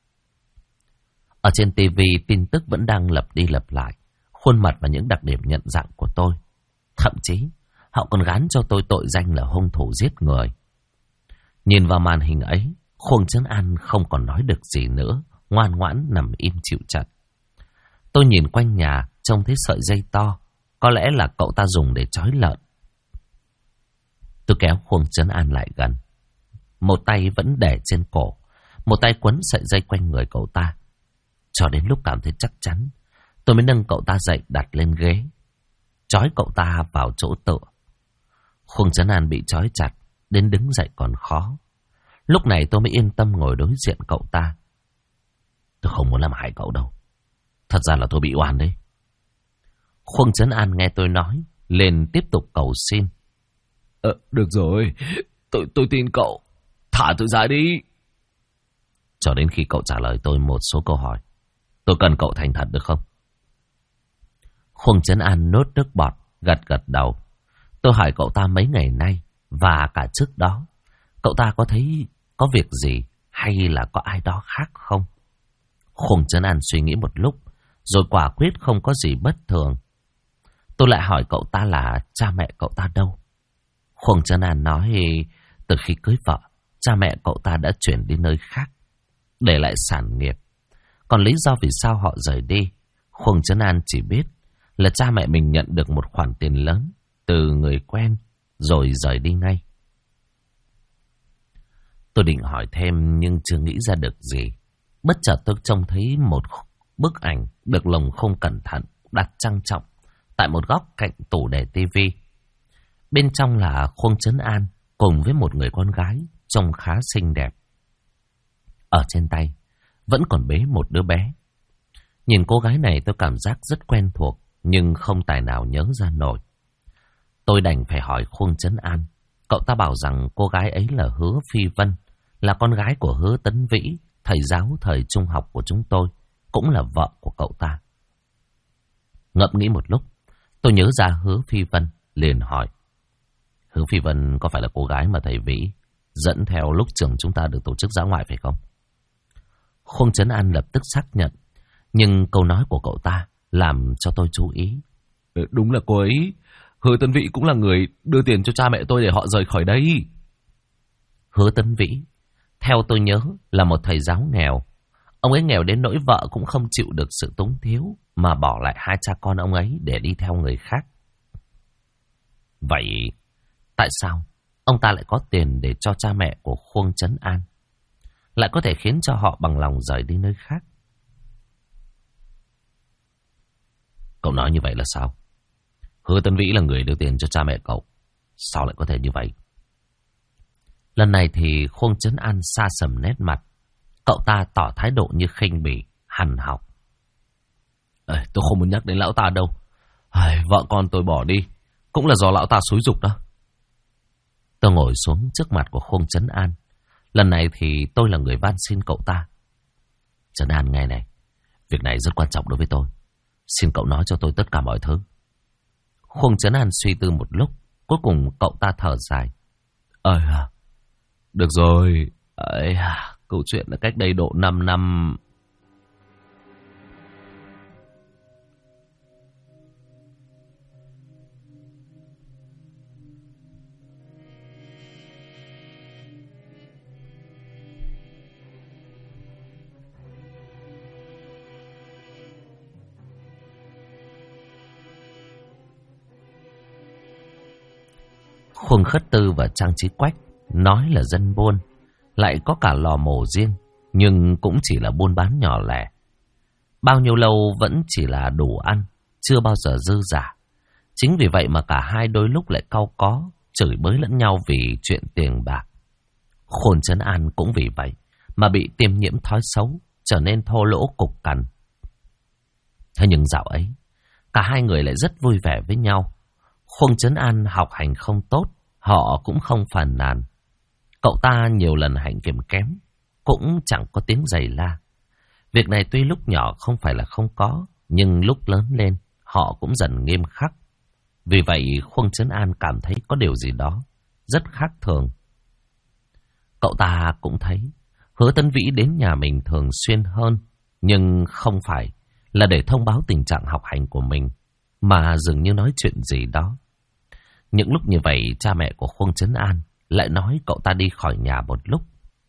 Ở trên TV tin tức vẫn đang lặp đi lặp lại khuôn mặt và những đặc điểm nhận dạng của tôi. Thậm chí họ còn gán cho tôi tội danh là hung thủ giết người. Nhìn vào màn hình ấy, Khuông Trấn An không còn nói được gì nữa, ngoan ngoãn nằm im chịu trận. Tôi nhìn quanh nhà, trông thấy sợi dây to, có lẽ là cậu ta dùng để trói lợn. Tôi kéo Khuông Trấn An lại gần, một tay vẫn để trên cổ, một tay quấn sợi dây quanh người cậu ta. Cho đến lúc cảm thấy chắc chắn, tôi mới nâng cậu ta dậy đặt lên ghế, trói cậu ta vào chỗ tựa. Khuông Trấn An bị trói chặt, đến đứng dậy còn khó. Lúc này tôi mới yên tâm ngồi đối diện cậu ta. Tôi không muốn làm hại cậu đâu. Thật ra là tôi bị oan đấy. Khuông Trấn An nghe tôi nói, liền tiếp tục cầu xin. Được rồi, tôi tin cậu. Thả tôi ra đi. Cho đến khi cậu trả lời tôi một số câu hỏi. Tôi cần cậu thành thật được không? Khuông Trấn An nốt nước bọt, gật gật đầu. Tôi hỏi cậu ta mấy ngày nay và cả trước đó, cậu ta có thấy có việc gì hay là có ai đó khác không? Khuông Trấn An suy nghĩ một lúc, rồi quả quyết không có gì bất thường. Tôi lại hỏi cậu ta là cha mẹ cậu ta đâu? Khuông Trấn An nói từ khi cưới vợ, cha mẹ cậu ta đã chuyển đi nơi khác, để lại sản nghiệp. Còn lý do vì sao họ rời đi, Khuông Trấn An chỉ biết là cha mẹ mình nhận được một khoản tiền lớn từ người quen, rồi rời đi ngay. Tôi định hỏi thêm nhưng chưa nghĩ ra được gì. Bất chợt tôi trông thấy một bức ảnh được lồng không cẩn thận đặt trang trọng tại một góc cạnh tủ để tivi. Bên trong là Khuông Trấn An cùng với một người con gái trông khá xinh đẹp. Ở trên tay vẫn còn bế một đứa bé. Nhìn cô gái này tôi cảm giác rất quen thuộc, nhưng không tài nào nhớ ra nổi. Tôi đành phải hỏi Khuông Trấn An. Cậu ta bảo rằng cô gái ấy là Hứa Phi Vân, là con gái của Hứa Tấn Vĩ, thầy giáo thời trung học của chúng tôi, cũng là vợ của cậu ta. Ngẫm nghĩ một lúc, tôi nhớ ra Hứa Phi Vân, liền hỏi. Hứa Phi Vân có phải là cô gái mà thầy Vĩ dẫn theo lúc trường chúng ta được tổ chức dã ngoại phải không? Khuông Trấn An lập tức xác nhận, nhưng câu nói của cậu ta làm cho tôi chú ý. Đúng là cô ấy. Hứa Tấn Vĩ cũng là người đưa tiền cho cha mẹ tôi để họ rời khỏi đây. Hứa Tấn Vĩ, theo tôi nhớ, là một thầy giáo nghèo. Ông ấy nghèo đến nỗi vợ cũng không chịu được sự túng thiếu mà bỏ lại hai cha con ông ấy để đi theo người khác. Vậy tại sao ông ta lại có tiền để cho cha mẹ của Khuông Trấn An, lại có thể khiến cho họ bằng lòng rời đi nơi khác? Cậu nói như vậy là sao? Hứa Tấn Vĩ là người đưa tiền cho cha mẹ cậu, sao lại có thể như vậy? Lần này thì Khuông Trấn An sa sầm nét mặt. Cậu ta tỏ thái độ như khinh bỉ, hằn học. Tôi không muốn nhắc đến lão ta đâu. Vợ con tôi bỏ đi cũng là do lão ta xúi giục đó. Tôi ngồi xuống trước mặt của Khuông Trấn An. Lần này thì tôi là người van xin cậu ta. Trấn An nghe này, việc này rất quan trọng đối với tôi. Xin cậu nói cho tôi tất cả mọi thứ. Khuông Trấn An suy tư một lúc, cuối cùng cậu ta thở dài. Được rồi. Câu chuyện là cách đây độ 5 năm. Khuông Khất Tư và Trang Trí Quách nói là dân buôn, lại có cả lò mổ riêng, nhưng cũng chỉ là buôn bán nhỏ lẻ. Bao nhiêu lâu vẫn chỉ là đủ ăn, chưa bao giờ dư giả. Chính vì vậy mà cả hai đôi lúc lại cau có, chửi bới lẫn nhau vì chuyện tiền bạc. Khuông Trấn An cũng vì vậy mà bị tiêm nhiễm thói xấu, trở nên thô lỗ cục cằn. Thế nhưng dạo ấy, cả hai người lại rất vui vẻ với nhau. Khuông Trấn An học hành không tốt, họ cũng không phàn nàn. Cậu ta nhiều lần hạnh kiểm kém, cũng chẳng có tiếng giày la. Việc này tuy lúc nhỏ không phải là không có, nhưng lúc lớn lên, họ cũng dần nghiêm khắc. Vì vậy, Khuông Trấn An cảm thấy có điều gì đó rất khác thường. Cậu ta cũng thấy Hứa Tấn Vĩ đến nhà mình thường xuyên hơn, nhưng không phải là để thông báo tình trạng học hành của mình, mà dường như nói chuyện gì đó. Những lúc như vậy, cha mẹ của Khuông Trấn An lại nói cậu ta đi khỏi nhà một lúc.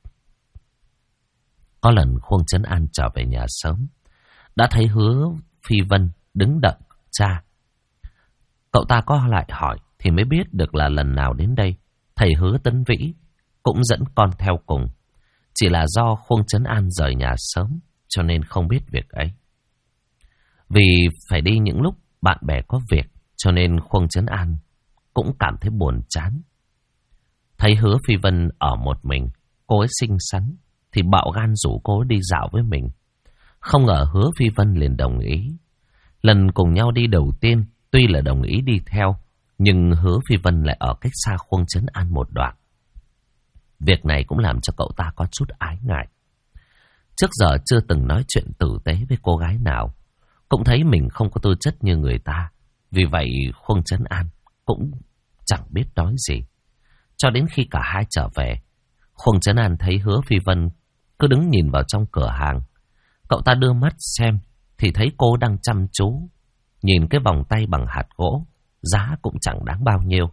Có lần Khuông Trấn An trở về nhà sớm, đã thấy Hứa Phi Vân đứng đợi cha. Cậu ta có lại hỏi thì mới biết được là lần nào đến đây, thầy Hứa Tấn Vĩ cũng dẫn con theo cùng. Chỉ là do Khuông Trấn An rời nhà sớm, cho nên không biết việc ấy. Vì phải đi những lúc bạn bè có việc, cho nên Khuông Trấn An cũng cảm thấy buồn chán. Thấy Hứa Phi Vân ở một mình, cô ấy xinh xắn, thì bạo gan rủ cô đi dạo với mình. Không ngờ Hứa Phi Vân liền đồng ý. Lần cùng nhau đi đầu tiên, tuy là đồng ý đi theo, nhưng Hứa Phi Vân lại ở cách xa Khuông Trấn An một đoạn. Việc này cũng làm cho cậu ta có chút ái ngại. Trước giờ chưa từng nói chuyện tử tế với cô gái nào, cũng thấy mình không có tư chất như người ta. Vì vậy Khuông Trấn An cũng chẳng biết nói gì. Cho đến khi cả hai trở về, Khuông Trấn An thấy Hứa Phi Vân cứ đứng nhìn vào trong cửa hàng. Cậu ta đưa mắt xem thì thấy cô đang chăm chú nhìn cái vòng tay bằng hạt gỗ, giá cũng chẳng đáng bao nhiêu.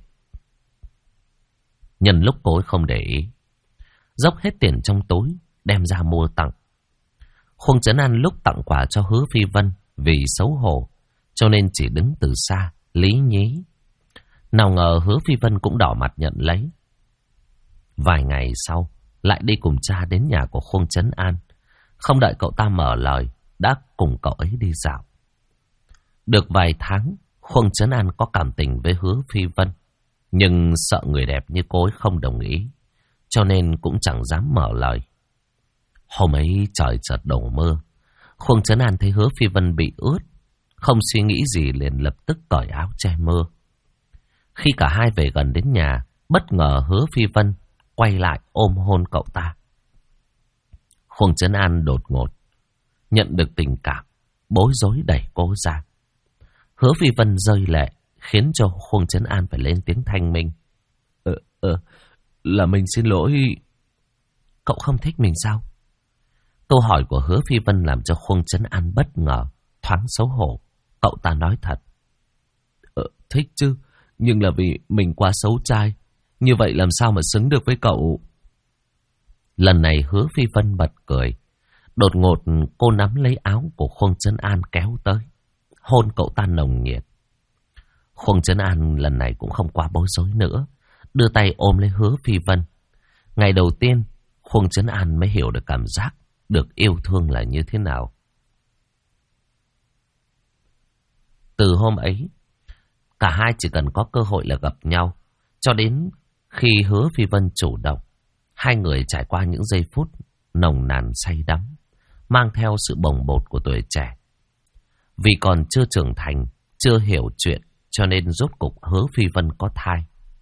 Nhân lúc cô ấy không để ý, dốc hết tiền trong túi đem ra mua tặng. Khuông Trấn An lúc tặng quà cho Hứa Phi Vân vì xấu hổ, cho nên chỉ đứng từ xa lý nhí. Nào ngờ Hứa Phi Vân cũng đỏ mặt nhận lấy. Vài ngày sau, lại đi cùng cha đến nhà của Khuông Trấn An. Không đợi cậu ta mở lời, đã cùng cậu ấy đi dạo. Được vài tháng, Khuông Trấn An có cảm tình với Hứa Phi Vân, nhưng sợ người đẹp như cô ấy không đồng ý, cho nên cũng chẳng dám mở lời. Hôm ấy trời chợt đổ mưa. Khuông Trấn An thấy Hứa Phi Vân bị ướt, không suy nghĩ gì liền lập tức cởi áo che mưa. Khi cả hai về gần đến nhà, bất ngờ Hứa Phi Vân quay lại ôm hôn cậu ta. Khuông Trấn An đột ngột nhận được tình cảm, bối rối đẩy cô ra. Hứa Phi Vân rơi lệ, khiến cho Khuông Trấn An phải lên tiếng thanh minh. Là mình xin lỗi. Cậu không thích mình sao? Câu hỏi của Hứa Phi Vân làm cho Khuông Trấn An bất ngờ, thoáng xấu hổ. Cậu ta nói thật. Thích chứ, nhưng là vì mình quá xấu trai, như vậy làm sao mà xứng được với cậu? Lần này Hứa Phi Vân bật cười. Đột ngột cô nắm lấy áo của Khuông Trấn An kéo tới, hôn cậu ta nồng nhiệt. Khuông Trấn An lần này cũng không quá bối rối nữa, đưa tay ôm lấy Hứa Phi Vân. Ngày đầu tiên, Khuông Trấn An mới hiểu được cảm giác được yêu thương là như thế nào. Từ hôm ấy, cả hai chỉ cần có cơ hội là gặp nhau, cho đến khi Hứa Phi Vân chủ động, hai người trải qua những giây phút nồng nàn say đắm, mang theo sự bồng bột của tuổi trẻ. Vì còn chưa trưởng thành, chưa hiểu chuyện, cho nên rốt cục Hứa Phi Vân có thai.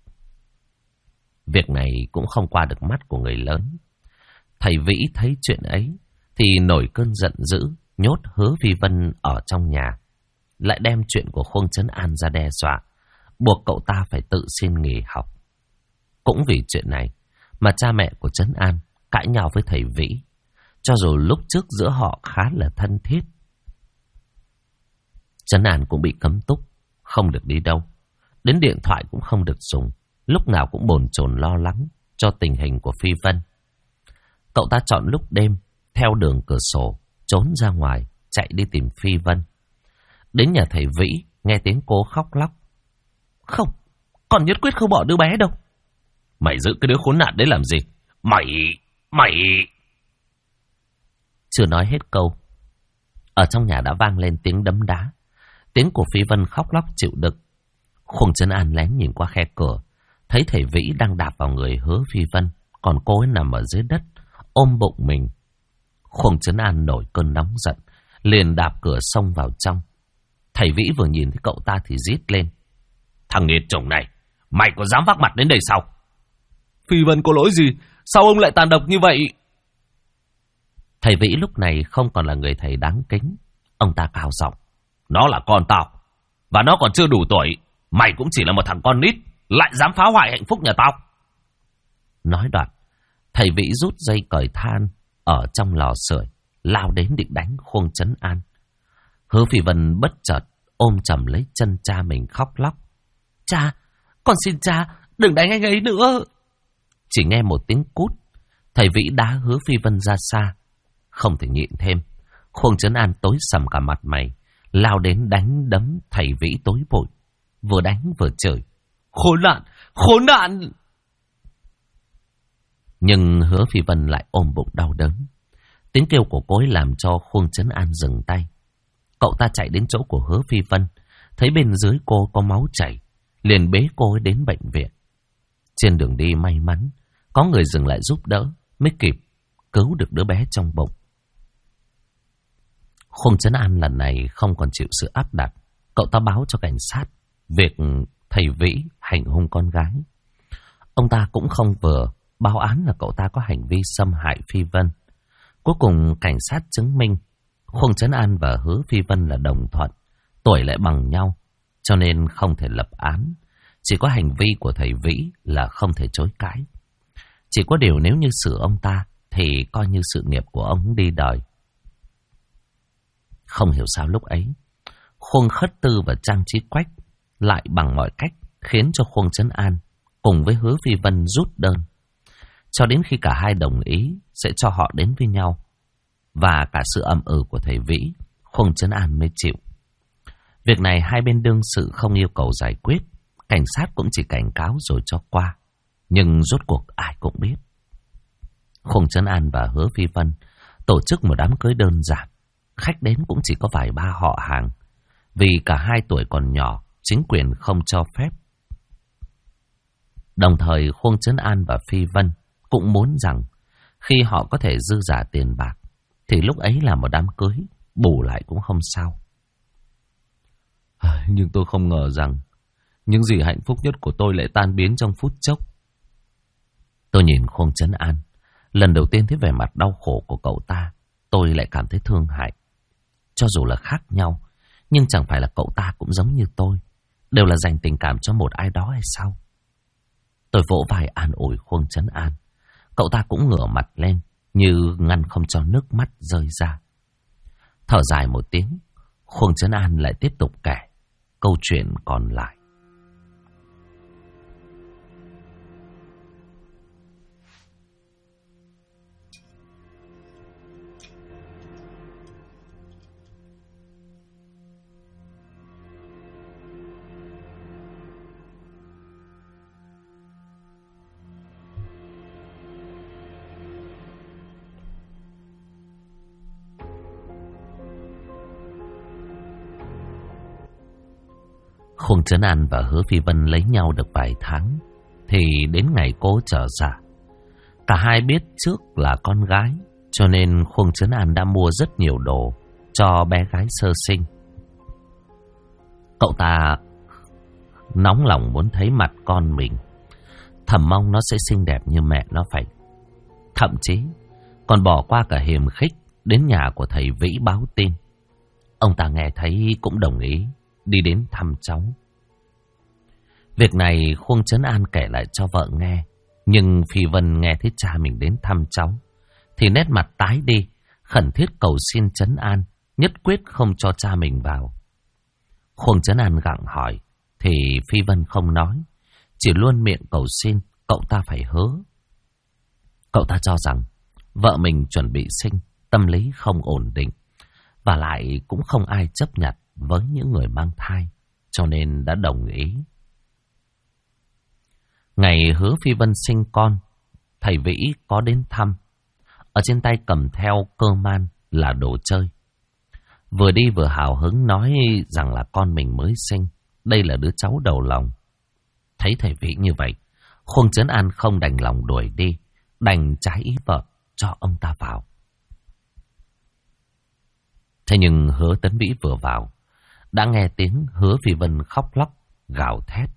Việc này cũng không qua được mắt của người lớn. Thầy Vĩ thấy chuyện ấy thì nổi cơn giận dữ, nhốt Hứa Phi Vân ở trong nhà, lại đem chuyện của Khuông Trấn An ra đe dọa, buộc cậu ta phải tự xin nghỉ học. Cũng vì chuyện này mà cha mẹ của Trấn An cãi nhau với thầy Vĩ, cho dù lúc trước giữa họ khá là thân thiết. Trấn An cũng bị cấm túc, không được đi đâu, đến điện thoại cũng không được dùng, lúc nào cũng bồn chồn lo lắng cho tình hình của Phi Vân. Cậu ta chọn lúc đêm, theo đường cửa sổ, trốn ra ngoài, chạy đi tìm Phi Vân. Đến nhà thầy Vĩ, nghe tiếng cô khóc lóc. Không, con nhất quyết không bỏ đứa bé đâu. Mày giữ cái đứa khốn nạn đấy làm gì? Mày... Chưa nói hết câu, ở trong nhà đã vang lên tiếng đấm đá. Tiếng của Phi Vân khóc lóc chịu đựng. Khuông Trấn An lén nhìn qua khe cửa, thấy thầy Vĩ đang đạp vào người Hứa Phi Vân, còn cô ấy nằm ở dưới đất, ôm bụng mình. Khuông Trấn An nổi cơn nóng giận, liền đạp cửa xông vào trong. Thầy Vĩ vừa nhìn thấy cậu ta thì rít lên. Thằng nghiệt chủng này, mày có dám vác mặt đến đây sao? Phi Vân có lỗi gì? Sao ông lại tàn độc như vậy? Thầy Vĩ lúc này không còn là người thầy đáng kính. Ông ta cao giọng. Nó là con tao, và nó còn chưa đủ tuổi. Mày cũng chỉ là một thằng con nít, lại dám phá hoại hạnh phúc nhà tao. Nói đoạn, thầy Vĩ rút dây cởi than ở trong lò sưởi, lao đến định đánh Khuông Trấn An. Hứa Phi Vân bất chợt ôm chầm lấy chân cha mình khóc lóc. Cha, con xin cha, đừng đánh anh ấy nữa. Chỉ nghe một tiếng cút, thầy Vĩ đá Hứa Phi Vân ra xa. Không thể nhịn thêm, Khuông Trấn An tối sầm cả mặt mày, lao đến đánh đấm thầy Vĩ tối bội, vừa đánh vừa chửi. Khốn nạn! Nhưng Hứa Phi Vân lại ôm bụng đau đớn. Tiếng kêu của cô ấy làm cho Khuông Trấn An dừng tay. Cậu ta chạy đến chỗ của Hứa Phi Vân, thấy bên dưới cô có máu chảy, liền bế cô ấy đến bệnh viện. Trên đường đi may mắn, có người dừng lại giúp đỡ, mới kịp cứu được đứa bé trong bụng. Khuông Trấn An lần này không còn chịu sự áp đặt. Cậu ta báo cho cảnh sát việc thầy Vĩ hành hung con gái. Ông ta cũng không vừa báo án là cậu ta có hành vi xâm hại Phi Vân. Cuối cùng cảnh sát chứng minh Khuông Trấn An và Hứa Phi Vân là đồng thuận, tuổi lại bằng nhau, cho nên không thể lập án. Chỉ có hành vi của thầy Vĩ là không thể chối cãi. Chỉ có điều nếu như xử ông ta thì coi như sự nghiệp của ông đi đời. Không hiểu sao lúc ấy Khuông Khất Tư và Trang Trí Quách lại bằng mọi cách khiến cho Khuông Trấn An cùng với Hứa Phi Vân rút đơn, cho đến khi cả hai đồng ý sẽ cho họ đến với nhau. Và cả sự ầm ừ của thầy Vĩ, Khuông Trấn An mới chịu. Việc này hai bên đương sự không yêu cầu giải quyết, cảnh sát cũng chỉ cảnh cáo rồi cho qua. Nhưng rốt cuộc ai cũng biết, Khuông Trấn An và Hứa Phi Vân tổ chức một đám cưới đơn giản, khách đến cũng chỉ có vài ba họ hàng. Vì cả hai tuổi còn nhỏ, chính quyền không cho phép. Đồng thời Khuông Trấn An và Phi Vân cũng muốn rằng khi họ có thể dư giả tiền bạc thì lúc ấy là một đám cưới, bù lại cũng không sao. Nhưng tôi không ngờ rằng những gì hạnh phúc nhất của tôi lại tan biến trong phút chốc. Tôi nhìn Khuông Trấn An, lần đầu tiên thấy vẻ mặt đau khổ của cậu ta, tôi lại cảm thấy thương hại. Cho dù là khác nhau, nhưng chẳng phải là cậu ta cũng giống như tôi, đều là dành tình cảm cho một ai đó hay sao? Tôi vỗ vai an ủi Khuông Trấn An. Cậu ta cũng ngửa mặt lên, như ngăn không cho nước mắt rơi ra. Thở dài một tiếng, Khuông Trấn An lại tiếp tục kể câu chuyện còn lại. Khuông Trấn An và Hứa Phi Vân lấy nhau được vài tháng, thì đến ngày cô trở dạ. Cả hai biết trước là con gái, cho nên Khuông Trấn An đã mua rất nhiều đồ cho bé gái sơ sinh. Cậu ta nóng lòng muốn thấy mặt con mình, thầm mong nó sẽ xinh đẹp như mẹ nó vậy. Thậm chí còn bỏ qua cả hiềm khích đến nhà của thầy Vĩ báo tin. Ông ta nghe thấy cũng đồng ý đi đến thăm cháu. Việc này Khuông Trấn An kể lại cho vợ nghe, nhưng Phi Vân nghe thấy cha mình đến thăm cháu thì nét mặt tái đi, khẩn thiết cầu xin Trấn An nhất quyết không cho cha mình vào. Khuông Trấn An gặng hỏi thì Phi Vân không nói, chỉ luôn miệng cầu xin cậu ta phải hứa. Cậu ta cho rằng vợ mình chuẩn bị sinh, tâm lý không ổn định, và lại cũng không ai chấp nhận với những người mang thai, cho nên đã đồng ý. Ngày Hứa Phi Vân sinh con, thầy Vĩ có đến thăm. Ở trên tay cầm theo cơ man là đồ chơi. Vừa đi vừa hào hứng nói rằng là con mình mới sinh, đây là đứa cháu đầu lòng. Thấy thầy Vĩ như vậy, Khuông Trấn An không đành lòng đuổi đi, đành trái ý vợ cho ông ta vào. Thế nhưng Hứa Tấn Vĩ vừa vào, đã nghe tiếng Hứa Phi Vân khóc lóc, gào thét.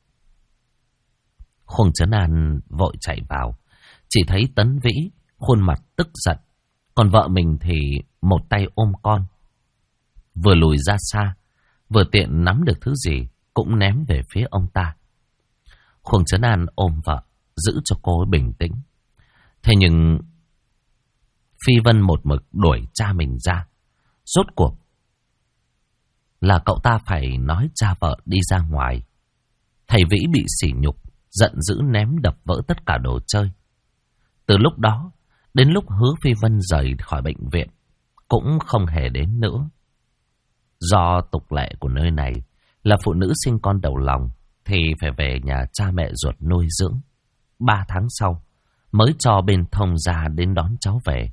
Khuông Trấn An vội chạy vào, chỉ thấy Tấn Vĩ khuôn mặt tức giận, còn vợ mình thì một tay ôm con. Vừa lùi ra xa, vừa tiện nắm được thứ gì cũng ném về phía ông ta. Khuông Trấn An ôm vợ, giữ cho cô ấy bình tĩnh. Thế nhưng Phi Vân một mực đuổi cha mình ra. Rốt cuộc là cậu ta phải nói cha vợ đi ra ngoài. Thầy Vĩ bị sỉ nhục, giận dữ ném đập vỡ tất cả đồ chơi. Từ lúc đó đến lúc Hứa Phi Vân rời khỏi bệnh viện cũng không hề đến nữa. Do tục lệ của nơi này là phụ nữ sinh con đầu lòng thì phải về nhà cha mẹ ruột nuôi dưỡng. 3 tháng sau mới cho bên thông gia đến đón cháu về.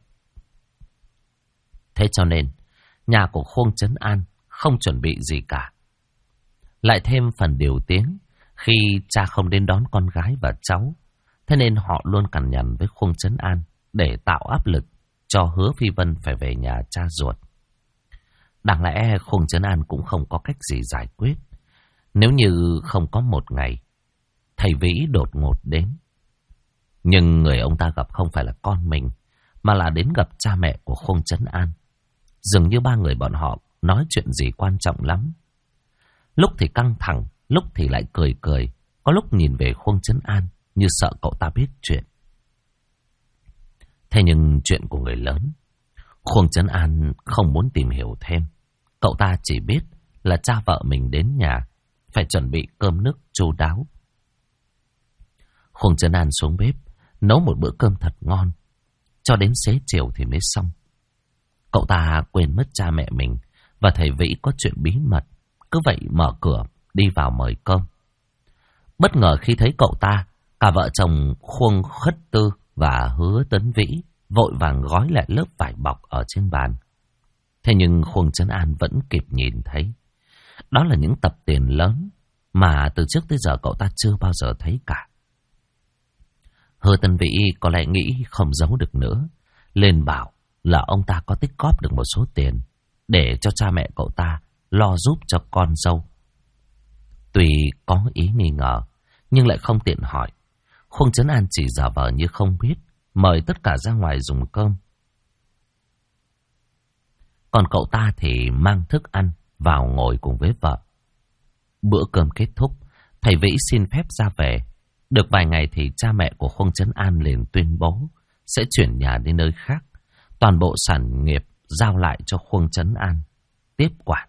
Thế cho nên nhà của Khuông Trấn An không chuẩn bị gì cả. Lại thêm phần điều tiếng khi cha không đến đón con gái và cháu, thế nên họ luôn cằn nhằn với Khuông Trấn An để tạo áp lực cho Hứa Phi Vân phải về nhà cha ruột. Đáng lẽ Khuông Trấn An cũng không có cách gì giải quyết, nếu như không có một ngày thầy Vĩ đột ngột đến. Nhưng người ông ta gặp không phải là con mình, mà là đến gặp cha mẹ của Khuông Trấn An. Dường như ba người bọn họ nói chuyện gì quan trọng lắm. Lúc thì căng thẳng, lúc thì lại cười cười, có lúc nhìn về Khuông Trấn An như sợ cậu ta biết chuyện. Thế nhưng chuyện của người lớn, Khuông Trấn An không muốn tìm hiểu thêm. Cậu ta chỉ biết là cha vợ mình đến nhà, phải chuẩn bị cơm nước chu đáo. Khuông Trấn An xuống bếp, nấu một bữa cơm thật ngon, cho đến xế chiều thì mới xong. Cậu ta quên mất cha mẹ mình và thầy Vĩ có chuyện bí mật, cứ vậy mở cửa đi vào mời cơm. Bất ngờ khi thấy cậu ta, cả vợ chồng Khuông Khất Tư và Hứa Tấn Vĩ vội vàng gói lại lớp vải bọc ở trên bàn. Thế nhưng Khuông Trấn An vẫn kịp nhìn thấy. Đó là những tập tiền lớn mà từ trước tới giờ cậu ta chưa bao giờ thấy cả. Hứa Tấn Vĩ có lẽ nghĩ không giấu được nữa, lên bảo là ông ta có tích cóp được một số tiền để cho cha mẹ cậu ta lo giúp cho con dâu. Tuy có ý nghi ngờ, nhưng lại không tiện hỏi. Khuông Trấn An chỉ giả vờ như không biết, mời tất cả ra ngoài dùng cơm. Còn cậu ta thì mang thức ăn vào ngồi cùng với vợ. Bữa cơm kết thúc, thầy Vĩ xin phép ra về. Được vài ngày thì cha mẹ của Khuông Trấn An liền tuyên bố sẽ chuyển nhà đi nơi khác. Toàn bộ sản nghiệp giao lại cho Khuông Trấn An tiếp quản.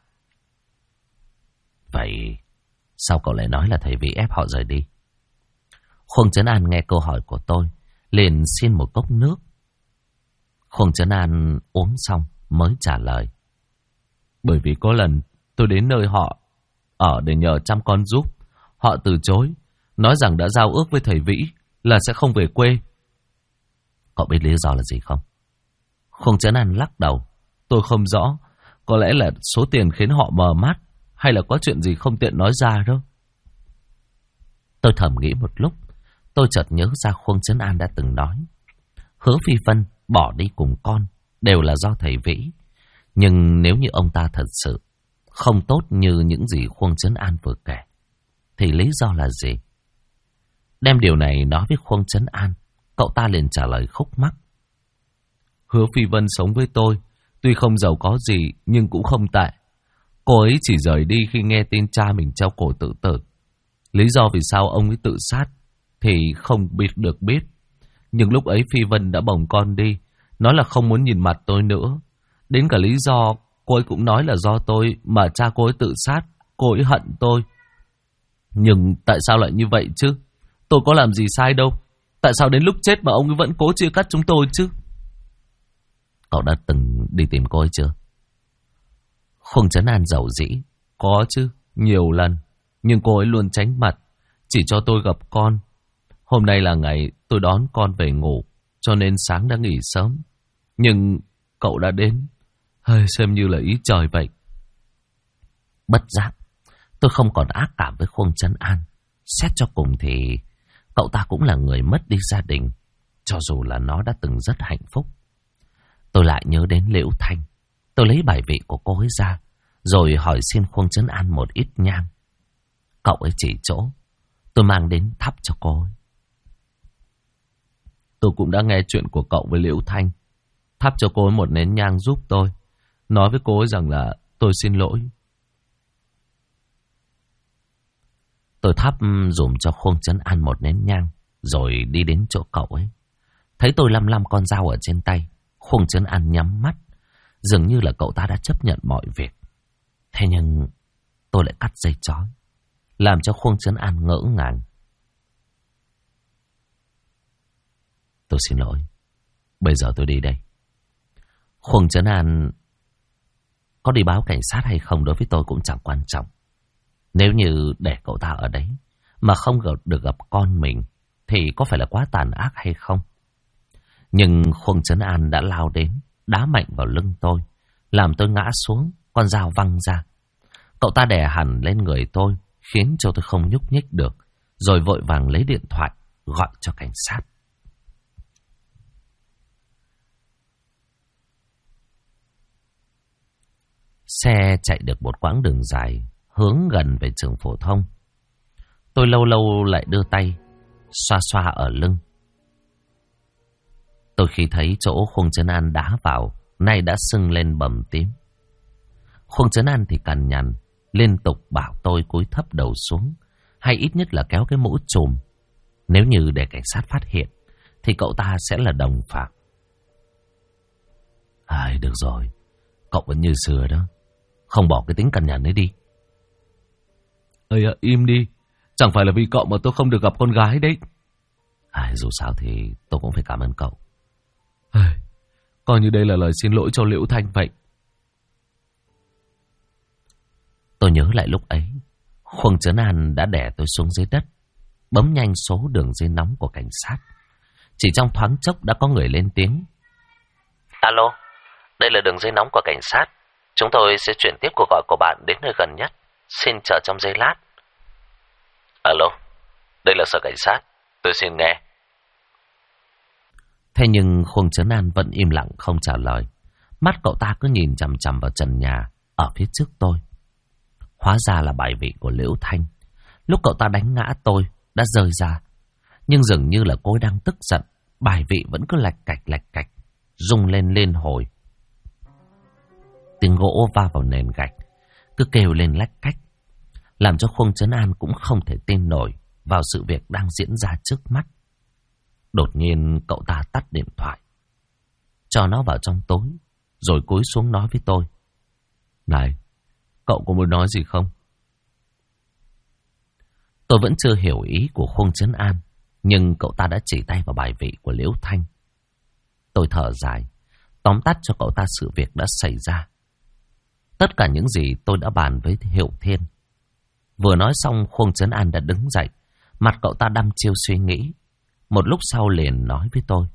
Vậy sao cậu lại nói là thầy Vĩ ép họ rời đi? Khuông Trấn An nghe câu hỏi của tôi, liền xin một cốc nước. Khuông Trấn An uống xong mới trả lời. Bởi vì có lần tôi đến nơi họ ở để nhờ chăm con giúp, họ từ chối, nói rằng đã giao ước với thầy Vĩ là sẽ không về quê. Cậu biết lý do là gì không? Khuông Trấn An lắc đầu. Tôi không rõ, có lẽ là số tiền khiến họ mờ mắt, hay là có chuyện gì không tiện nói ra đó. Tôi thầm nghĩ một lúc, tôi chợt nhớ ra Khuông Trấn An đã từng nói. Hứa Phi Vân bỏ đi cùng con đều là do thầy Vĩ. Nhưng nếu như ông ta thật sự không tốt như những gì Khuông Trấn An vừa kể, thì lý do là gì? Đem điều này nói với Khuông Trấn An, cậu ta liền trả lời khúc mắc. Hứa Phi Vân sống với tôi, tuy không giàu có gì nhưng cũng không tệ. Cô ấy chỉ rời đi khi nghe tin cha mình treo cổ tự tử. Lý do vì sao ông ấy tự sát thì không được biết. Nhưng lúc ấy Phi Vân đã bồng con đi, nói là không muốn nhìn mặt tôi nữa. Đến cả lý do cô ấy cũng nói là do tôi mà cha cô ấy tự sát, cô ấy hận tôi. Nhưng tại sao lại như vậy chứ? Tôi có làm gì sai đâu. Tại sao đến lúc chết mà ông ấy vẫn cố chia cắt chúng tôi chứ? Cậu đã từng đi tìm cô ấy chưa? Khuông Trấn An dầu dĩ. Có chứ, nhiều lần. Nhưng cô ấy luôn tránh mặt, chỉ cho tôi gặp con. Hôm nay là ngày tôi đón con về ngủ, cho nên sáng đã nghỉ sớm. Nhưng cậu đã đến, xem như là ý trời vậy. Bất giác, tôi không còn ác cảm với Khuông Trấn An. Xét cho cùng thì cậu ta cũng là người mất đi gia đình, cho dù là nó đã từng rất hạnh phúc. Tôi lại nhớ đến Liễu Thanh. Tôi lấy bài vị của cô ấy ra, rồi hỏi xin Khuông Trấn An một ít nhang. Cậu ấy chỉ chỗ, tôi mang đến thắp cho cô ấy. Tôi cũng đã nghe chuyện của cậu với Liễu Thanh. Thắp cho cô ấy một nén nhang giúp tôi. Nói với cô ấy rằng là tôi xin lỗi. Tôi thắp dùm cho Khuông Trấn An một nén nhang, rồi đi đến chỗ cậu ấy. Thấy tôi lăm lăm con dao ở trên tay, Khuông Trấn An nhắm mắt, dường như là cậu ta đã chấp nhận mọi việc. Thế nhưng tôi lại cắt dây trói, làm cho Khuông Trấn An ngỡ ngàng. Tôi xin lỗi, bây giờ tôi đi đây. Khuông Trấn An có đi báo cảnh sát hay không đối với tôi cũng chẳng quan trọng. Nếu như để cậu ta ở đấy mà không được gặp con mình thì có phải là quá tàn ác hay không? Nhưng Khuông Trấn An đã lao đến, đá mạnh vào lưng tôi, làm tôi ngã xuống, con dao văng ra. Cậu ta đè hẳn lên người tôi, khiến cho tôi không nhúc nhích được, rồi vội vàng lấy điện thoại, gọi cho cảnh sát. Xe chạy được một quãng đường dài, hướng gần về trường phổ thông. Tôi lâu lâu lại đưa tay, xoa xoa ở lưng. Tôi khi thấy chỗ Khuông Trấn An đá vào, nay đã sưng lên bầm tím. Khuông Trấn An thì cằn nhằn, liên tục bảo tôi cúi thấp đầu xuống, hay ít nhất là kéo cái mũ trùm. Nếu như để cảnh sát phát hiện, thì cậu ta sẽ là đồng phạm. Được rồi, cậu vẫn như xưa đó, không bỏ cái tính cằn nhằn ấy đi. Im đi, chẳng phải là vì cậu mà tôi không được gặp con gái đấy. Dù sao thì tôi cũng phải cảm ơn cậu. Coi như đây là lời xin lỗi cho Liễu Thanh vậy. Tôi nhớ lại lúc ấy, Khuông Trấn An đã đè tôi xuống dưới đất, bấm nhanh số đường dây nóng của cảnh sát. Chỉ trong thoáng chốc đã có người lên tiếng. Alo, đây là đường dây nóng của cảnh sát. Chúng tôi sẽ chuyển tiếp cuộc gọi của bạn đến nơi gần nhất. Xin chờ trong giây lát. Alo, đây là sở cảnh sát. Tôi xin nghe. Thế nhưng Khuông Trấn An vẫn im lặng không trả lời. Mắt cậu ta cứ nhìn chằm chằm vào trần nhà ở phía trước tôi. Hóa ra là bài vị của Liễu Thanh. Lúc cậu ta đánh ngã tôi đã rơi ra. Nhưng dường như là cô đang tức giận, bài vị vẫn cứ lạch cạch, rung lên liên hồi. Tiếng gỗ va vào nền gạch, cứ kêu lên lách cách, làm cho Khuông Trấn An cũng không thể tin nổi vào sự việc đang diễn ra trước mắt. Đột nhiên cậu ta tắt điện thoại, cho nó vào trong tối, rồi cúi xuống nói với tôi. Này, cậu có muốn nói gì không? Tôi vẫn chưa hiểu ý của Khuông Trấn An, nhưng cậu ta đã chỉ tay vào bài vị của Liễu Thanh. Tôi thở dài, tóm tắt cho cậu ta sự việc đã xảy ra. Tất cả những gì tôi đã bàn với Hiệu Thiên. Vừa nói xong, Khuông Trấn An đã đứng dậy, mặt cậu ta đăm chiêu suy nghĩ. Một lúc sau liền nói với tôi.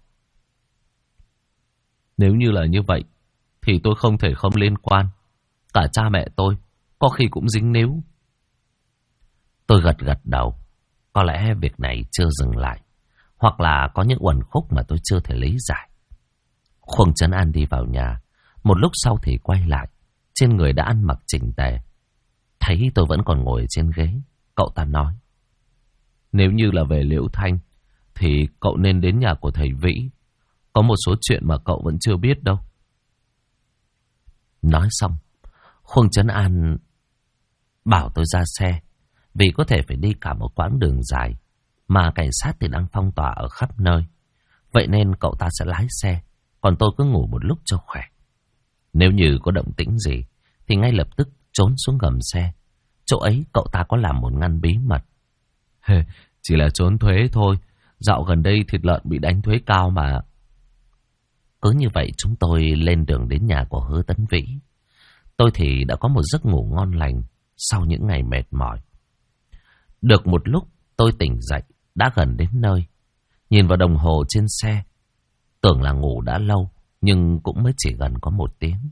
Nếu như là như vậy, thì tôi không thể không liên quan. Cả cha mẹ tôi có khi cũng dính níu. Tôi gật gật đầu. Có lẽ việc này chưa dừng lại, hoặc là có những uẩn khúc mà tôi chưa thể lý giải. Khuông Trấn An đi vào nhà. Một lúc sau thì quay lại. Trên người đã ăn mặc chỉnh tề. Thấy tôi vẫn còn ngồi trên ghế, cậu ta nói: nếu như là về Liễu Thanh thì cậu nên đến nhà của thầy Vĩ. Có một số chuyện mà cậu vẫn chưa biết đâu. Nói xong, Khuông Trấn An bảo tôi ra xe, vì có thể phải đi cả một quãng đường dài, mà cảnh sát thì đang phong tỏa ở khắp nơi. Vậy nên cậu ta sẽ lái xe, còn tôi cứ ngủ một lúc cho khỏe. Nếu như có động tĩnh gì thì ngay lập tức trốn xuống gầm xe. Chỗ ấy cậu ta có làm một ngăn bí mật. Chỉ là trốn thuế thôi. Dạo gần đây thịt lợn bị đánh thuế cao mà. Cứ như vậy chúng tôi lên đường đến nhà của Hứa Tấn Vĩ. Tôi thì đã có một giấc ngủ ngon lành sau những ngày mệt mỏi. Được một lúc tôi tỉnh dậy, đã gần đến nơi. Nhìn vào đồng hồ trên xe, tưởng là ngủ đã lâu, nhưng cũng mới chỉ gần có 1 tiếng.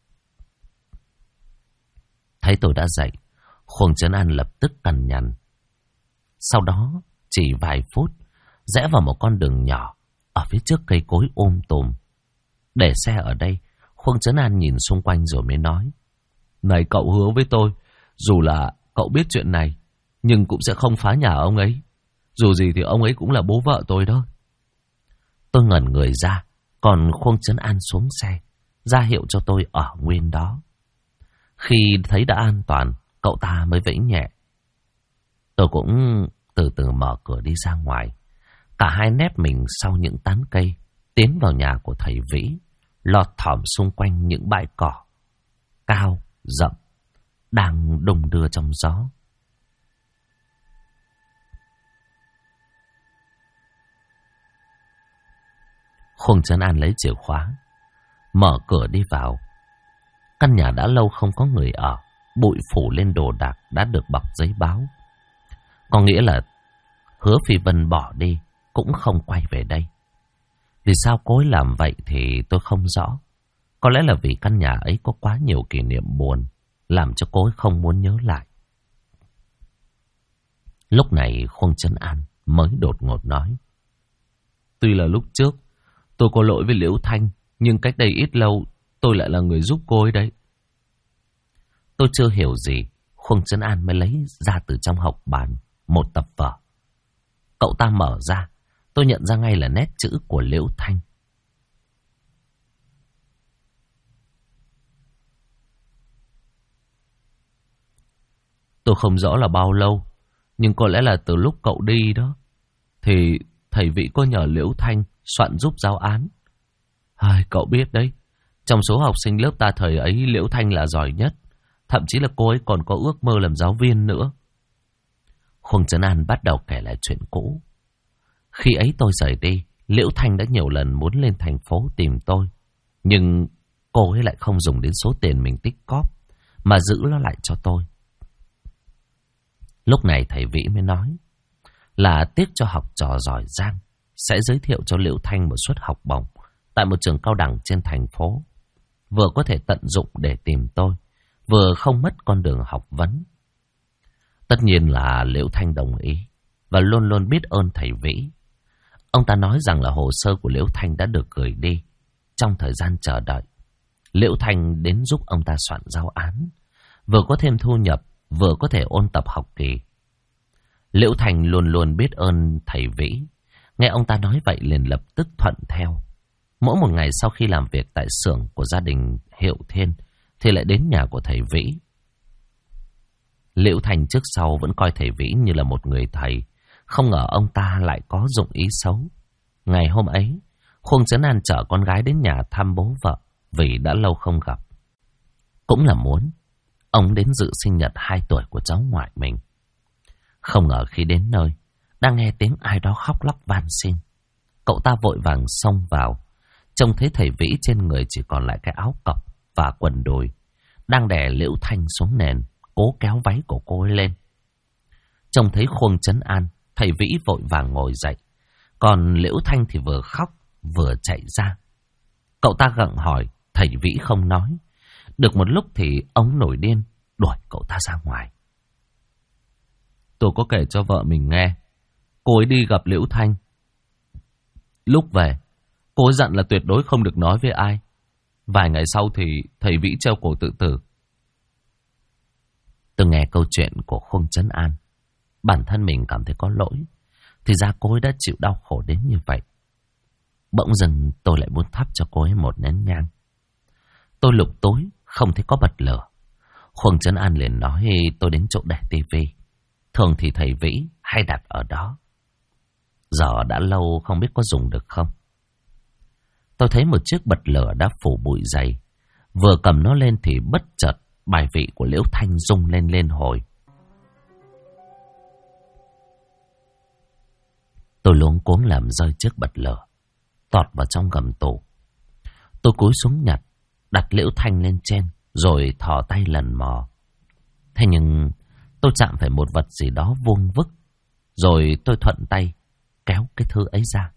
Thấy tôi đã dậy, Khuông Trấn An lập tức cằn nhằn. Sau đó chỉ vài phút, rẽ vào một con đường nhỏ ở phía trước cây cối tùm. Để xe ở đây, Khuông Trấn An nhìn xung quanh rồi mới nói: này, cậu hứa với tôi, dù là cậu biết chuyện này, nhưng cũng sẽ không phá nhà ông ấy. Dù gì thì ông ấy cũng là bố vợ tôi đó. Tôi ngẩn người ra, còn Khuông Trấn An xuống xe, ra hiệu cho tôi ở nguyên đó. Khi thấy đã an toàn, cậu ta mới vẫy nhẹ. Tôi cũng từ từ mở cửa đi ra ngoài. Cả hai nép mình sau những tán cây, tiến vào nhà của thầy Vĩ, lọt thỏm xung quanh những bãi cỏ cao, rậm, đang đung đưa trong gió. Khuông Trấn An lấy chìa khóa, mở cửa đi vào. Căn nhà đã lâu không có người ở, bụi phủ lên đồ đạc đã được bọc giấy báo. Có nghĩa là Hứa Phi Vân bỏ đi, cũng không quay về đây. Vì sao cô ấy làm vậy thì tôi không rõ. Có lẽ là vì căn nhà ấy có quá nhiều kỷ niệm buồn, làm cho cô ấy không muốn nhớ lại. Lúc này Khuông Trấn An mới đột ngột nói: tuy là lúc trước tôi có lỗi với Liễu Thanh, nhưng cách đây ít lâu tôi lại là người giúp cô ấy đấy. Tôi chưa hiểu gì, Khuông Trấn An mới lấy ra từ trong hộc bàn một tập vở. Cậu ta mở ra, tôi nhận ra ngay là nét chữ của Liễu Thanh. Tôi không rõ là bao lâu, nhưng có lẽ là từ lúc cậu đi đó, thì thầy Vĩ có nhờ Liễu Thanh soạn giúp giáo án. Cậu biết đấy, trong số học sinh lớp ta thời ấy, Liễu Thanh là giỏi nhất. Thậm chí là cô ấy còn có ước mơ làm giáo viên nữa. Khuông Trấn An bắt đầu kể lại chuyện cũ. Khi ấy tôi rời đi, Liễu Thanh đã nhiều lần muốn lên thành phố tìm tôi. Nhưng cô ấy lại không dùng đến số tiền mình tích cóp, mà giữ nó lại cho tôi. Lúc này thầy Vĩ mới nói là tiếc cho học trò giỏi giang, sẽ giới thiệu cho Liễu Thanh một suất học bổng tại một trường cao đẳng trên thành phố. Vừa có thể tận dụng để tìm tôi, vừa không mất con đường học vấn. Tất nhiên là Liễu Thanh đồng ý, và luôn luôn biết ơn thầy Vĩ. Ông ta nói rằng là hồ sơ của Liễu Thanh đã được gửi đi. Trong thời gian chờ đợi, Liễu Thanh đến giúp ông ta soạn giáo án, vừa có thêm thu nhập, vừa có thể ôn tập học kỳ. Liễu Thanh luôn luôn biết ơn thầy Vĩ. Nghe ông ta nói vậy liền lập tức thuận theo. Mỗi một ngày sau khi làm việc tại xưởng của gia đình Hiệu Thiên thì lại đến nhà của thầy Vĩ. Liễu Thanh trước sau vẫn coi thầy Vĩ như là một người thầy. Không ngờ ông ta lại có dụng ý xấu. Ngày hôm ấy, Khuông Trấn An chở con gái đến nhà thăm bố vợ vì đã lâu không gặp. Cũng là muốn ông đến dự sinh nhật 2 tuổi của cháu ngoại mình. Không ngờ khi đến nơi, đang nghe tiếng ai đó khóc lóc van xin. Cậu ta vội vàng xông vào, trông thấy thầy Vĩ trên người chỉ còn lại cái áo cộc và quần đùi, đang đè Liễu Thanh xuống nền, cố kéo váy của cô ấy lên. Trông thấy Khuông Trấn An, thầy Vĩ vội vàng ngồi dậy, còn Liễu Thanh thì vừa khóc vừa chạy ra. Cậu ta gặng hỏi, thầy Vĩ không nói. Được một lúc thì ông nổi điên, đuổi cậu ta ra ngoài. Tôi có kể cho vợ mình nghe. Cô ấy đi gặp Liễu Thanh. Lúc về, cô ấy dặn là tuyệt đối không được nói với ai. Vài ngày sau thì thầy Vĩ treo cổ tự tử. Tôi nghe câu chuyện của Khuông Trấn An, bản thân mình cảm thấy có lỗi. Thì ra cô ấy đã chịu đau khổ đến như vậy. Bỗng dưng tôi lại muốn thắp cho cô ấy một nén nhang. Tôi lục tối không thấy có bật lửa. Khuông Trấn An liền nói tôi đến chỗ để tivi. Thường thì thầy Vĩ hay đặt ở đó. Giờ đã lâu không biết có dùng được không. Tôi thấy một chiếc bật lửa đã phủ bụi dày. Vừa cầm nó lên thì bất chợt bài vị của Liễu Thanh rung lên liên hồi. Tôi luống cuống làm rơi chiếc bật lửa, tọt vào trong gầm tủ. Tôi cúi xuống nhặt, đặt Liễu Thanh lên trên, rồi thò tay lần mò. Thế nhưng tôi chạm phải một vật gì đó vuông vức, rồi tôi thuận tay kéo cái thứ ấy ra.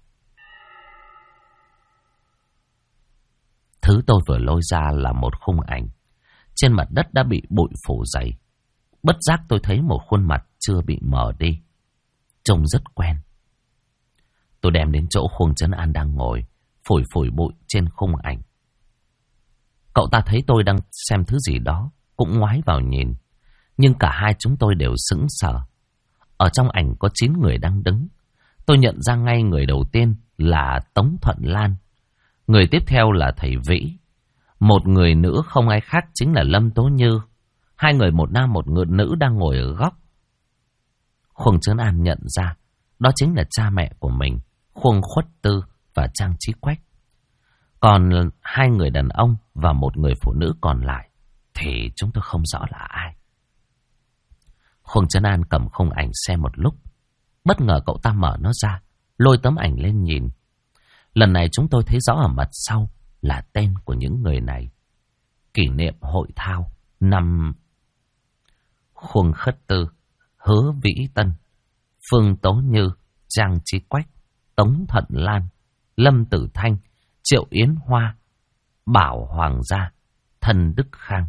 Thứ tôi vừa lôi ra là một khung ảnh. Trên mặt đất đã bị bụi phủ dày. Bất giác tôi thấy một khuôn mặt chưa bị mờ đi, trông rất quen. Tôi đem đến chỗ Khuông Trấn An đang ngồi, phủi phủi bụi trên khung ảnh. Cậu ta thấy tôi đang xem thứ gì đó, cũng ngoái vào nhìn. Nhưng cả hai chúng tôi đều sững sờ. Ở trong ảnh có 9 người đang đứng. Tôi nhận ra ngay người đầu tiên là Tống Thuận Lan. Người tiếp theo là thầy Vĩ. Một người nữa không ai khác chính là Lâm Tố Như. Hai người, một nam một nữ, đang ngồi ở góc. Khuông Trấn An nhận ra đó chính là cha mẹ của mình, Khuông Khuất Tư và Trang Trí Quách. Còn hai người đàn ông và một người phụ nữ còn lại thì chúng tôi không rõ là ai. Khuông Trấn An cầm khung ảnh xem một lúc. Bất ngờ cậu ta mở nó ra, lôi tấm ảnh lên nhìn. Lần này chúng tôi thấy rõ ở mặt sau là tên của những người này. Kỷ niệm hội thao năm Khuông Khất Tư, Hứa Vĩ Tân, Phương Tố Như, Trang Trí Quách, Tống Thuận Lan, Lâm Tử Thanh, Triệu Yến Hoa, Bảo Hoàng Gia, Thân Đức Khang.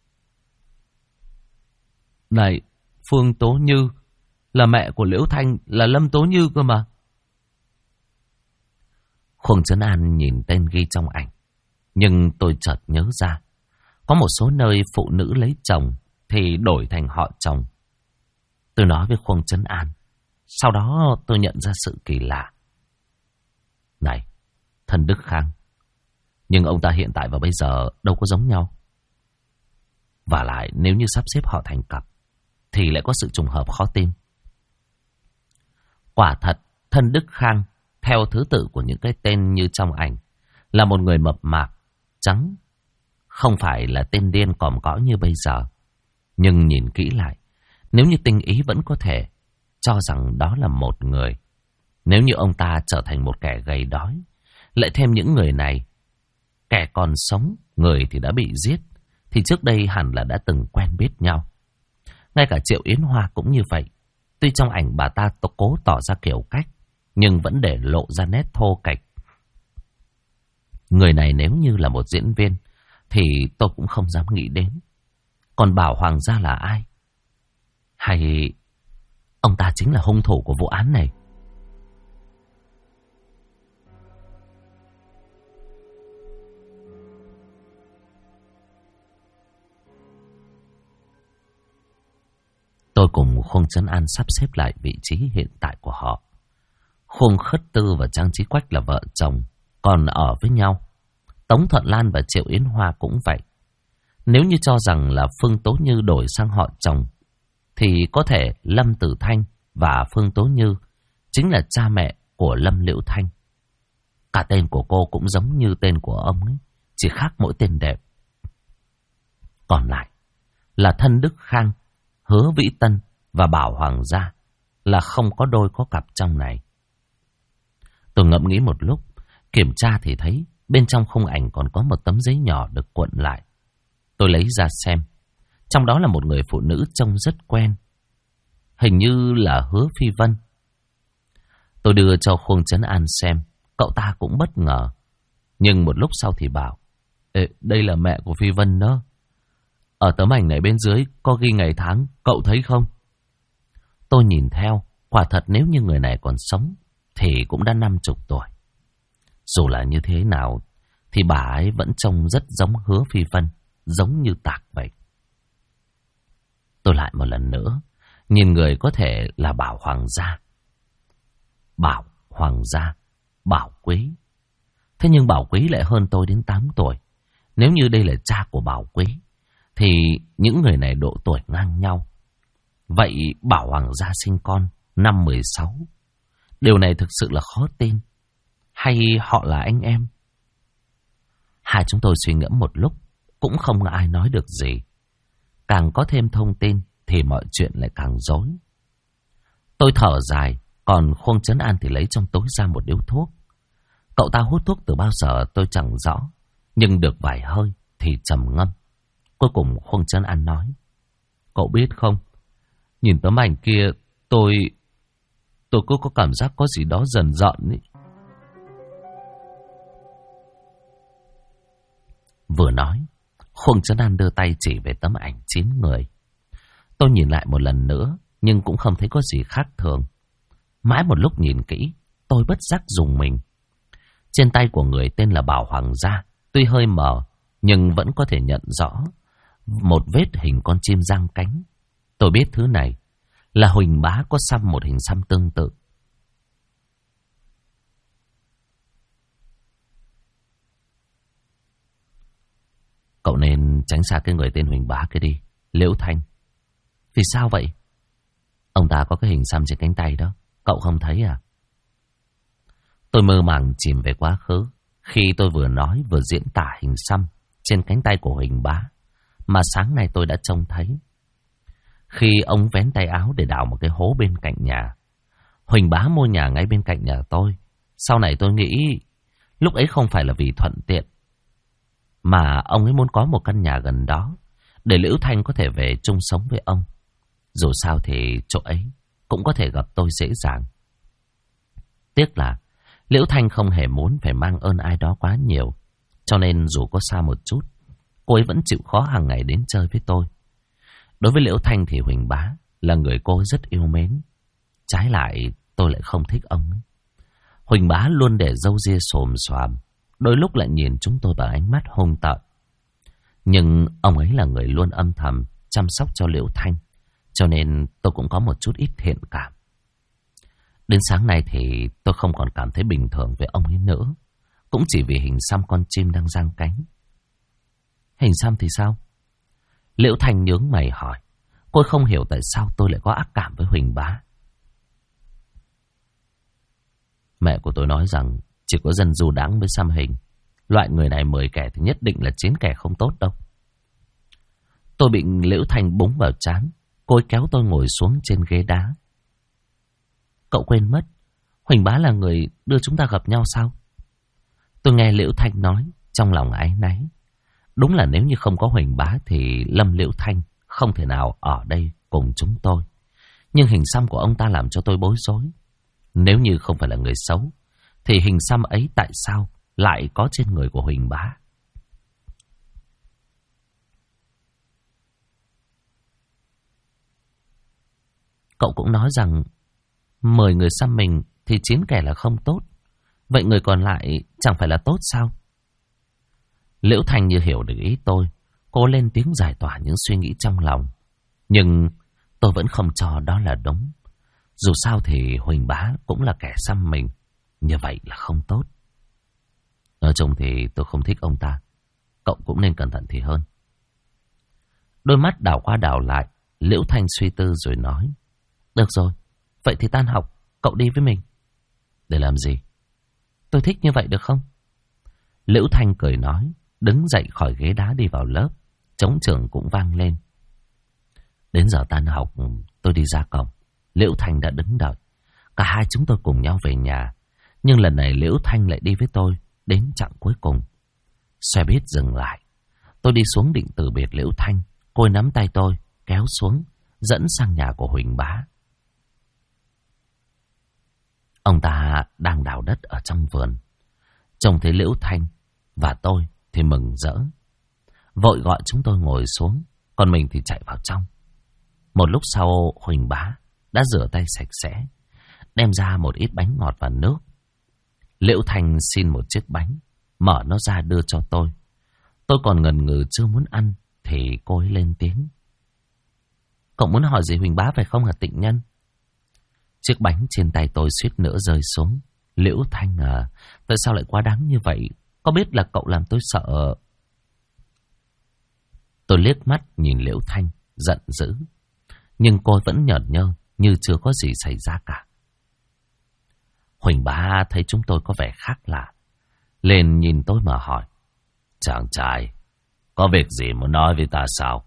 Này, Phương Tố Như là mẹ của Liễu Thanh, là Lâm Tố Như cơ mà. Khuông Trấn An nhìn tên ghi trong ảnh. Nhưng tôi chợt nhớ ra, có một số nơi phụ nữ lấy chồng thì đổi thành họ chồng. Tôi nói với Khuông Trấn An. Sau đó tôi nhận ra sự kỳ lạ. Này, Thân Đức Khang, nhưng ông ta hiện tại và bây giờ đâu có giống nhau. Và lại nếu như sắp xếp họ thành cặp thì lại có sự trùng hợp khó tin. Quả thật, Thân Đức Khang theo thứ tự của những cái tên như trong ảnh là một người mập mạp, trắng, không phải là tên điên còm cõi như bây giờ. Nhưng nhìn kỹ lại, nếu như tinh ý vẫn có thể cho rằng đó là một người. Nếu như ông ta trở thành một kẻ gầy đói, lại thêm những người này, kẻ còn sống, người thì đã bị giết, thì trước đây hẳn là đã từng quen biết nhau. Ngay cả Triệu Yến Hoa cũng như vậy. Tuy trong ảnh bà ta cố tỏ ra kiểu cách, nhưng vẫn để lộ ra nét thô kệch. Người này nếu như là một diễn viên thì tôi cũng không dám nghĩ đến. Còn Bảo Hoàng Gia là ai? Hay ông ta chính là hung thủ của vụ án này? Tôi cùng Khuông Trấn An sắp xếp lại vị trí hiện tại của họ. Khuông Khất Tư và Trang Trí Quách là vợ chồng, còn ở với nhau. Tống Thuận Lan và Triệu Yến Hoa cũng vậy. Nếu như cho rằng là Phương Tố Như đổi sang họ chồng, thì có thể Lâm Tử Thanh và Phương Tố Như chính là cha mẹ của Lâm Liễu Thanh. Cả tên của cô cũng giống như tên của ông ấy, chỉ khác mỗi tên đẹp. Còn lại là Thân Đức Khang, Hứa Vĩ Tân và Bảo Hoàng Gia là không có đôi có cặp trong này. Tôi ngẫm nghĩ một lúc, kiểm tra thì thấy bên trong khung ảnh còn có một tấm giấy nhỏ được cuộn lại. Tôi lấy ra xem. Trong đó là một người phụ nữ trông rất quen. Hình như là Hứa Phi Vân. Tôi đưa cho Khuông Trấn An xem. Cậu ta cũng bất ngờ. Nhưng một lúc sau thì bảo: Ê, đây là mẹ của Phi Vân đó. Ở tấm ảnh này bên dưới có ghi ngày tháng, cậu thấy không? Tôi nhìn theo, quả thật nếu như người này còn sống thì cũng đã 50 tuổi. Dù là như thế nào thì bà ấy vẫn trông rất giống Hứa Phi Vân, giống như tạc vậy. Tôi lại một lần nữa nhìn người có thể là Bảo Hoàng gia. Bảo Hoàng gia, Bảo Quý. Thế nhưng Bảo Quý lại hơn tôi đến 8 tuổi. Nếu như đây là cha của Bảo Quý thì những người này độ tuổi ngang nhau. Vậy Bảo Hoàng gia sinh con năm 16. Điều này thực sự là khó tin. Hay họ là anh em? Hai chúng tôi suy ngẫm một lúc, cũng không ai nói được gì. Càng có thêm thông tin thì mọi chuyện lại càng rối. Tôi thở dài, còn Khuông Trấn An thì lấy trong túi ra một điếu thuốc. Cậu ta hút thuốc từ bao giờ tôi chẳng rõ, nhưng được vài hơi thì trầm ngâm. Cuối cùng Khuông Trấn An nói: Cậu biết không, nhìn tấm ảnh kia tôi cứ có cảm giác có gì đó dần dần ấy. Vừa nói, Khuông Trấn An đưa tay chỉ về tấm ảnh 9 người. Tôi nhìn lại một lần nữa, nhưng cũng không thấy có gì khác thường. Mãi một lúc nhìn kỹ, tôi bất giác rùng mình. Trên tay của người tên là Bảo Hoàng gia, tuy hơi mờ, nhưng vẫn có thể nhận rõ một vết hình con chim giang cánh. Tôi biết thứ này là Huỳnh Bá có xăm một hình xăm tương tự. Cậu nên tránh xa cái người tên Huỳnh Bá kia đi, Liễu Thanh. Vì sao vậy? Ông ta có cái hình xăm trên cánh tay đó, cậu không thấy à? Tôi mơ màng chìm về quá khứ, khi tôi vừa nói vừa diễn tả hình xăm trên cánh tay của Huỳnh Bá mà sáng nay tôi đã trông thấy. Khi ông vén tay áo để đào một cái hố bên cạnh nhà. Huỳnh Bá mua nhà ngay bên cạnh nhà tôi. Sau này tôi nghĩ lúc ấy không phải là vì thuận tiện, mà ông ấy muốn có một căn nhà gần đó để Liễu Thanh có thể về chung sống với ông. Dù sao thì chỗ ấy cũng có thể gặp tôi dễ dàng. Tiếc là Liễu Thanh không hề muốn phải mang ơn ai đó quá nhiều, cho nên dù có xa một chút, cô ấy vẫn chịu khó hàng ngày đến chơi với tôi. Đối với Liễu Thanh thì Huỳnh Bá là người cô rất yêu mến. Trái lại tôi lại không thích ông ấy. Huỳnh Bá luôn để râu ria xồm xoàm, đôi lúc lại nhìn chúng tôi bằng ánh mắt hung tợn. Nhưng ông ấy là người luôn âm thầm chăm sóc cho Liễu Thanh, cho nên tôi cũng có một chút ít thiện cảm. Đến sáng nay thì tôi không còn cảm thấy bình thường với ông ấy nữa, cũng chỉ vì hình xăm con chim đang giang cánh. Hình xăm thì sao? Liễu Thanh nhướng mày hỏi. Cô không hiểu tại sao tôi lại có ác cảm với Huỳnh Bá. Mẹ của tôi nói rằng chỉ có dân du đáng với xăm hình. Loại người này 10 kẻ thì nhất định là 9 kẻ không tốt đâu. Tôi bị Liễu Thanh búng vào trán. Cô ấy kéo tôi ngồi xuống trên ghế đá. Cậu quên mất, Huỳnh Bá là người đưa chúng ta gặp nhau sao? Tôi nghe Liễu Thanh nói, trong lòng áy náy. Đúng là nếu như không có Huỳnh Bá thì Lâm Liễu Thanh không thể nào ở đây cùng chúng tôi. Nhưng hình xăm của ông ta làm cho tôi bối rối. Nếu như không phải là người xấu thì hình xăm ấy tại sao lại có trên người của Huỳnh Bá? Cậu cũng nói rằng 10 người xăm mình thì 9 kẻ là không tốt. Vậy người còn lại chẳng phải là tốt sao? Liễu Thanh như hiểu được ý tôi, cô lên tiếng giải tỏa những suy nghĩ trong lòng. Nhưng tôi vẫn không cho đó là đúng. Dù sao thì Huỳnh Bá cũng là kẻ xăm mình, như vậy là không tốt. Nói chung thì tôi không thích ông ta. Cậu cũng nên cẩn thận thì hơn. Đôi mắt đảo qua đảo lại, Liễu Thanh suy tư rồi nói. Được rồi, vậy thì tan học, cậu đi với mình. Để làm gì? Tôi thích như vậy được không? Liễu Thanh cười nói, đứng dậy khỏi ghế đá đi vào lớp. Trống trường cũng vang lên. Đến giờ tan học, tôi đi ra cổng. Liễu Thanh đã đứng đợi. Cả hai chúng tôi cùng nhau về nhà. Nhưng lần này Liễu Thanh lại đi với tôi đến chặng cuối cùng. Xe buýt dừng lại. Tôi đi xuống định từ biệt Liễu Thanh. Cô ấy nắm tay tôi, kéo xuống, dẫn sang nhà của Huỳnh Bá. Ông ta đang đào đất ở trong vườn. Trông thấy Liễu Thanh và tôi thì mừng rỡ. Vội gọi chúng tôi ngồi xuống. Còn mình thì chạy vào trong. Một lúc sau Huỳnh bá đã rửa tay sạch sẽ, đem ra một ít bánh ngọt và nước. Liễu Thanh xin một chiếc bánh, mở nó ra đưa cho tôi. Tôi còn ngần ngừ chưa muốn ăn thì cô ấy lên tiếng. Cậu muốn hỏi gì Huỳnh bá phải không hả Tịnh Nhân? Chiếc bánh trên tay tôi suýt nữa rơi xuống. Liễu Thanh à, tại sao lại quá đáng như vậy? Có biết là cậu làm tôi sợ? Tôi liếc mắt nhìn Liễu Thanh, giận dữ. Nhưng cô vẫn nhởn nhơ như chưa có gì xảy ra cả. Huỳnh bá thấy chúng tôi có vẻ khác lạ, lên nhìn tôi mà hỏi. Chàng trai, có việc gì muốn nói với ta sao?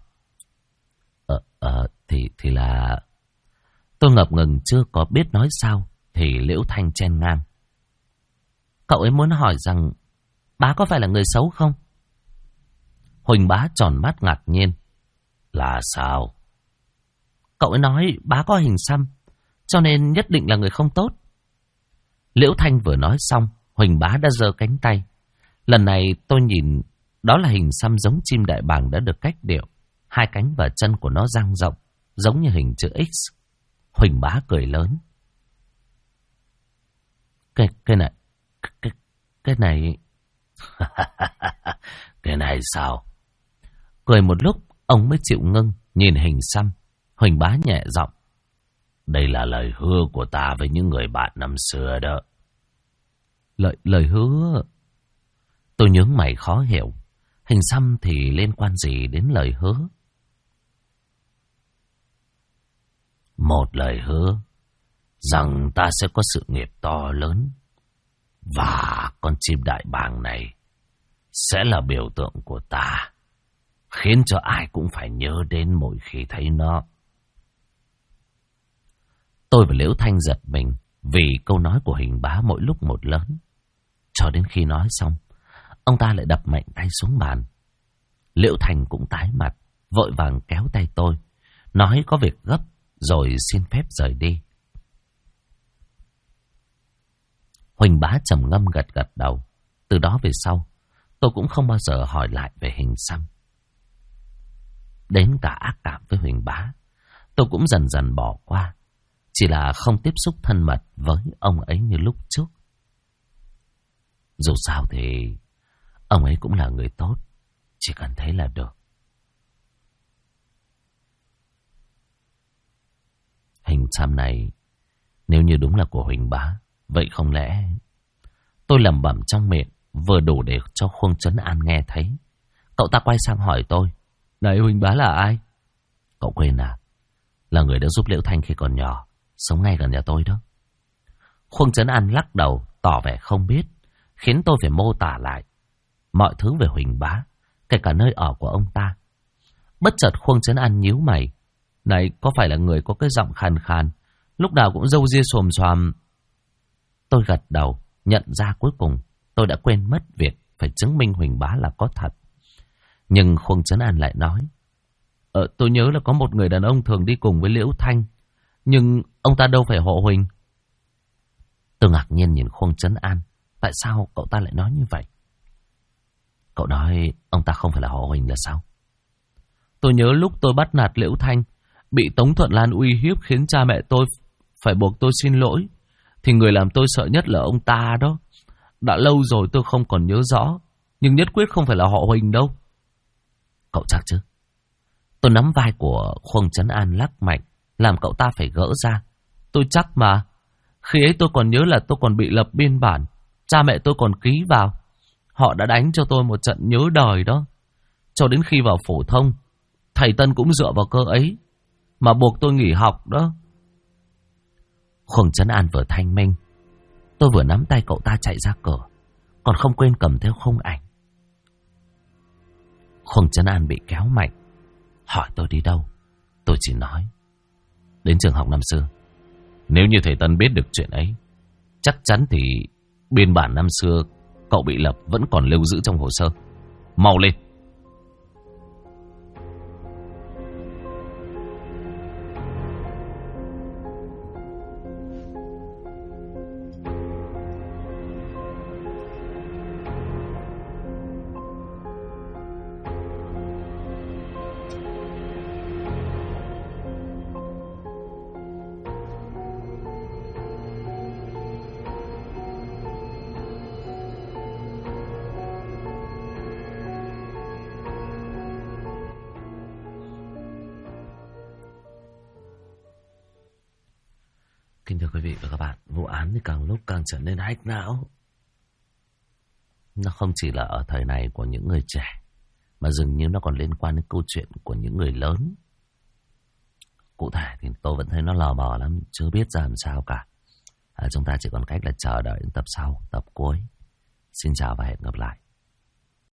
Thì là... Tôi ngập ngừng chưa có biết nói sao, thì Liễu Thanh chen ngang. Cậu ấy muốn hỏi rằng bá có phải là người xấu không? Huỳnh bá tròn mắt ngạc nhiên. Là sao? Cậu ấy nói bá có hình xăm, cho nên nhất định là người không tốt. Liễu Thanh vừa nói xong, Huỳnh bá đã giơ cánh tay. Lần này tôi nhìn đó là hình xăm giống chim đại bàng đã được cách điệu. Hai cánh và chân của nó dang rộng, giống như hình chữ X. Huỳnh bá cười lớn. Cái này... Cái này... Cái này sao? Cười một lúc, ông mới chịu ngưng, nhìn hình xăm. Huỳnh bá nhẹ giọng. Đây là lời hứa của ta với những người bạn năm xưa đó. Lời hứa? Tôi nhướng mày khó hiểu. Hình xăm thì liên quan gì đến lời hứa? Một lời hứa rằng ta sẽ có sự nghiệp to lớn, và con chim đại bàng này sẽ là biểu tượng của ta, khiến cho ai cũng phải nhớ đến mỗi khi thấy nó. Tôi và Liễu Thanh giật mình vì câu nói của Huỳnh bá mỗi lúc một lớn. Cho đến khi nói xong, ông ta lại đập mạnh tay xuống bàn. Liễu Thanh cũng tái mặt, vội vàng kéo tay tôi, nói có việc gấp, rồi xin phép rời đi. Huỳnh bá trầm ngâm gật gật đầu. Từ đó về sau, tôi cũng không bao giờ hỏi lại về hình xăm. Đến cả ác cảm với Huỳnh bá, tôi cũng dần dần bỏ qua. Chỉ là không tiếp xúc thân mật với ông ấy như lúc trước. Dù sao thì ông ấy cũng là người tốt, chỉ cần thế là được. Hình xăm này nếu như đúng là của Huỳnh bá, vậy không lẽ... Tôi lẩm bẩm trong miệng, vừa đủ để cho Khuông Trấn An nghe thấy. Cậu ta quay sang hỏi tôi. Này, Huỳnh bá là ai? Cậu quên à? Là người đã giúp Liễu Thanh khi còn nhỏ, sống ngay gần nhà tôi đó. Khuông Trấn An lắc đầu, tỏ vẻ không biết, khiến tôi phải mô tả lại mọi thứ về Huỳnh bá, kể cả nơi ở của ông ta. Bất chợt Khuông Trấn An nhíu mày. Này, có phải là người có cái giọng khàn khàn, lúc nào cũng râu ria xồm xoàm? Tôi gật đầu, nhận ra cuối cùng tôi đã quên mất việc phải chứng minh Huỳnh bá là có thật. Nhưng Khuông Trấn An lại nói. Tôi nhớ là có một người đàn ông thường đi cùng với Liễu Thanh, nhưng ông ta đâu phải họ Huỳnh. Tôi ngạc nhiên nhìn Khuông Trấn An. Tại sao cậu ta lại nói như vậy? Cậu nói ông ta không phải là họ Huỳnh là sao? Tôi nhớ lúc tôi bắt nạt Liễu Thanh, bị Tống Thuận Lan uy hiếp khiến cha mẹ tôi phải buộc tôi xin lỗi, thì người làm tôi sợ nhất là ông ta đó. Đã lâu rồi tôi không còn nhớ rõ, nhưng nhất quyết không phải là họ Huỳnh đâu. Cậu chắc chứ? Tôi nắm vai của Khuông Trấn An lắc mạnh, làm cậu ta phải gỡ ra. Tôi chắc mà. Khi ấy tôi còn nhớ là tôi còn bị lập biên bản, cha mẹ tôi còn ký vào. Họ đã đánh cho tôi một trận nhớ đời đó. Cho đến khi vào phổ thông, thầy Tân cũng dựa vào cơ ấy mà buộc tôi nghỉ học đó. Khuông Trấn An vừa thanh minh, tôi vừa nắm tay cậu ta chạy ra cửa, còn không quên cầm theo khung ảnh. Khuông Trấn An bị kéo mạnh, hỏi tôi đi đâu. Tôi chỉ nói đến trường học năm xưa. Nếu như thầy Tân biết được chuyện ấy, chắc chắn thì biên bản năm xưa cậu bị lập vẫn còn lưu giữ trong hồ sơ. Mau lên. Kính thưa quý vị và các bạn, vụ án thì càng lúc càng trở nên hack não. Nó không chỉ là ở thời này của những người trẻ, mà dường như nó còn liên quan đến câu chuyện của những người lớn. Cụ thể thì tôi vẫn thấy nó lờ mờ lắm, chưa biết ra làm sao cả. Chúng ta chỉ còn cách là chờ đợi đến tập sau, tập cuối. Xin chào và hẹn gặp lại.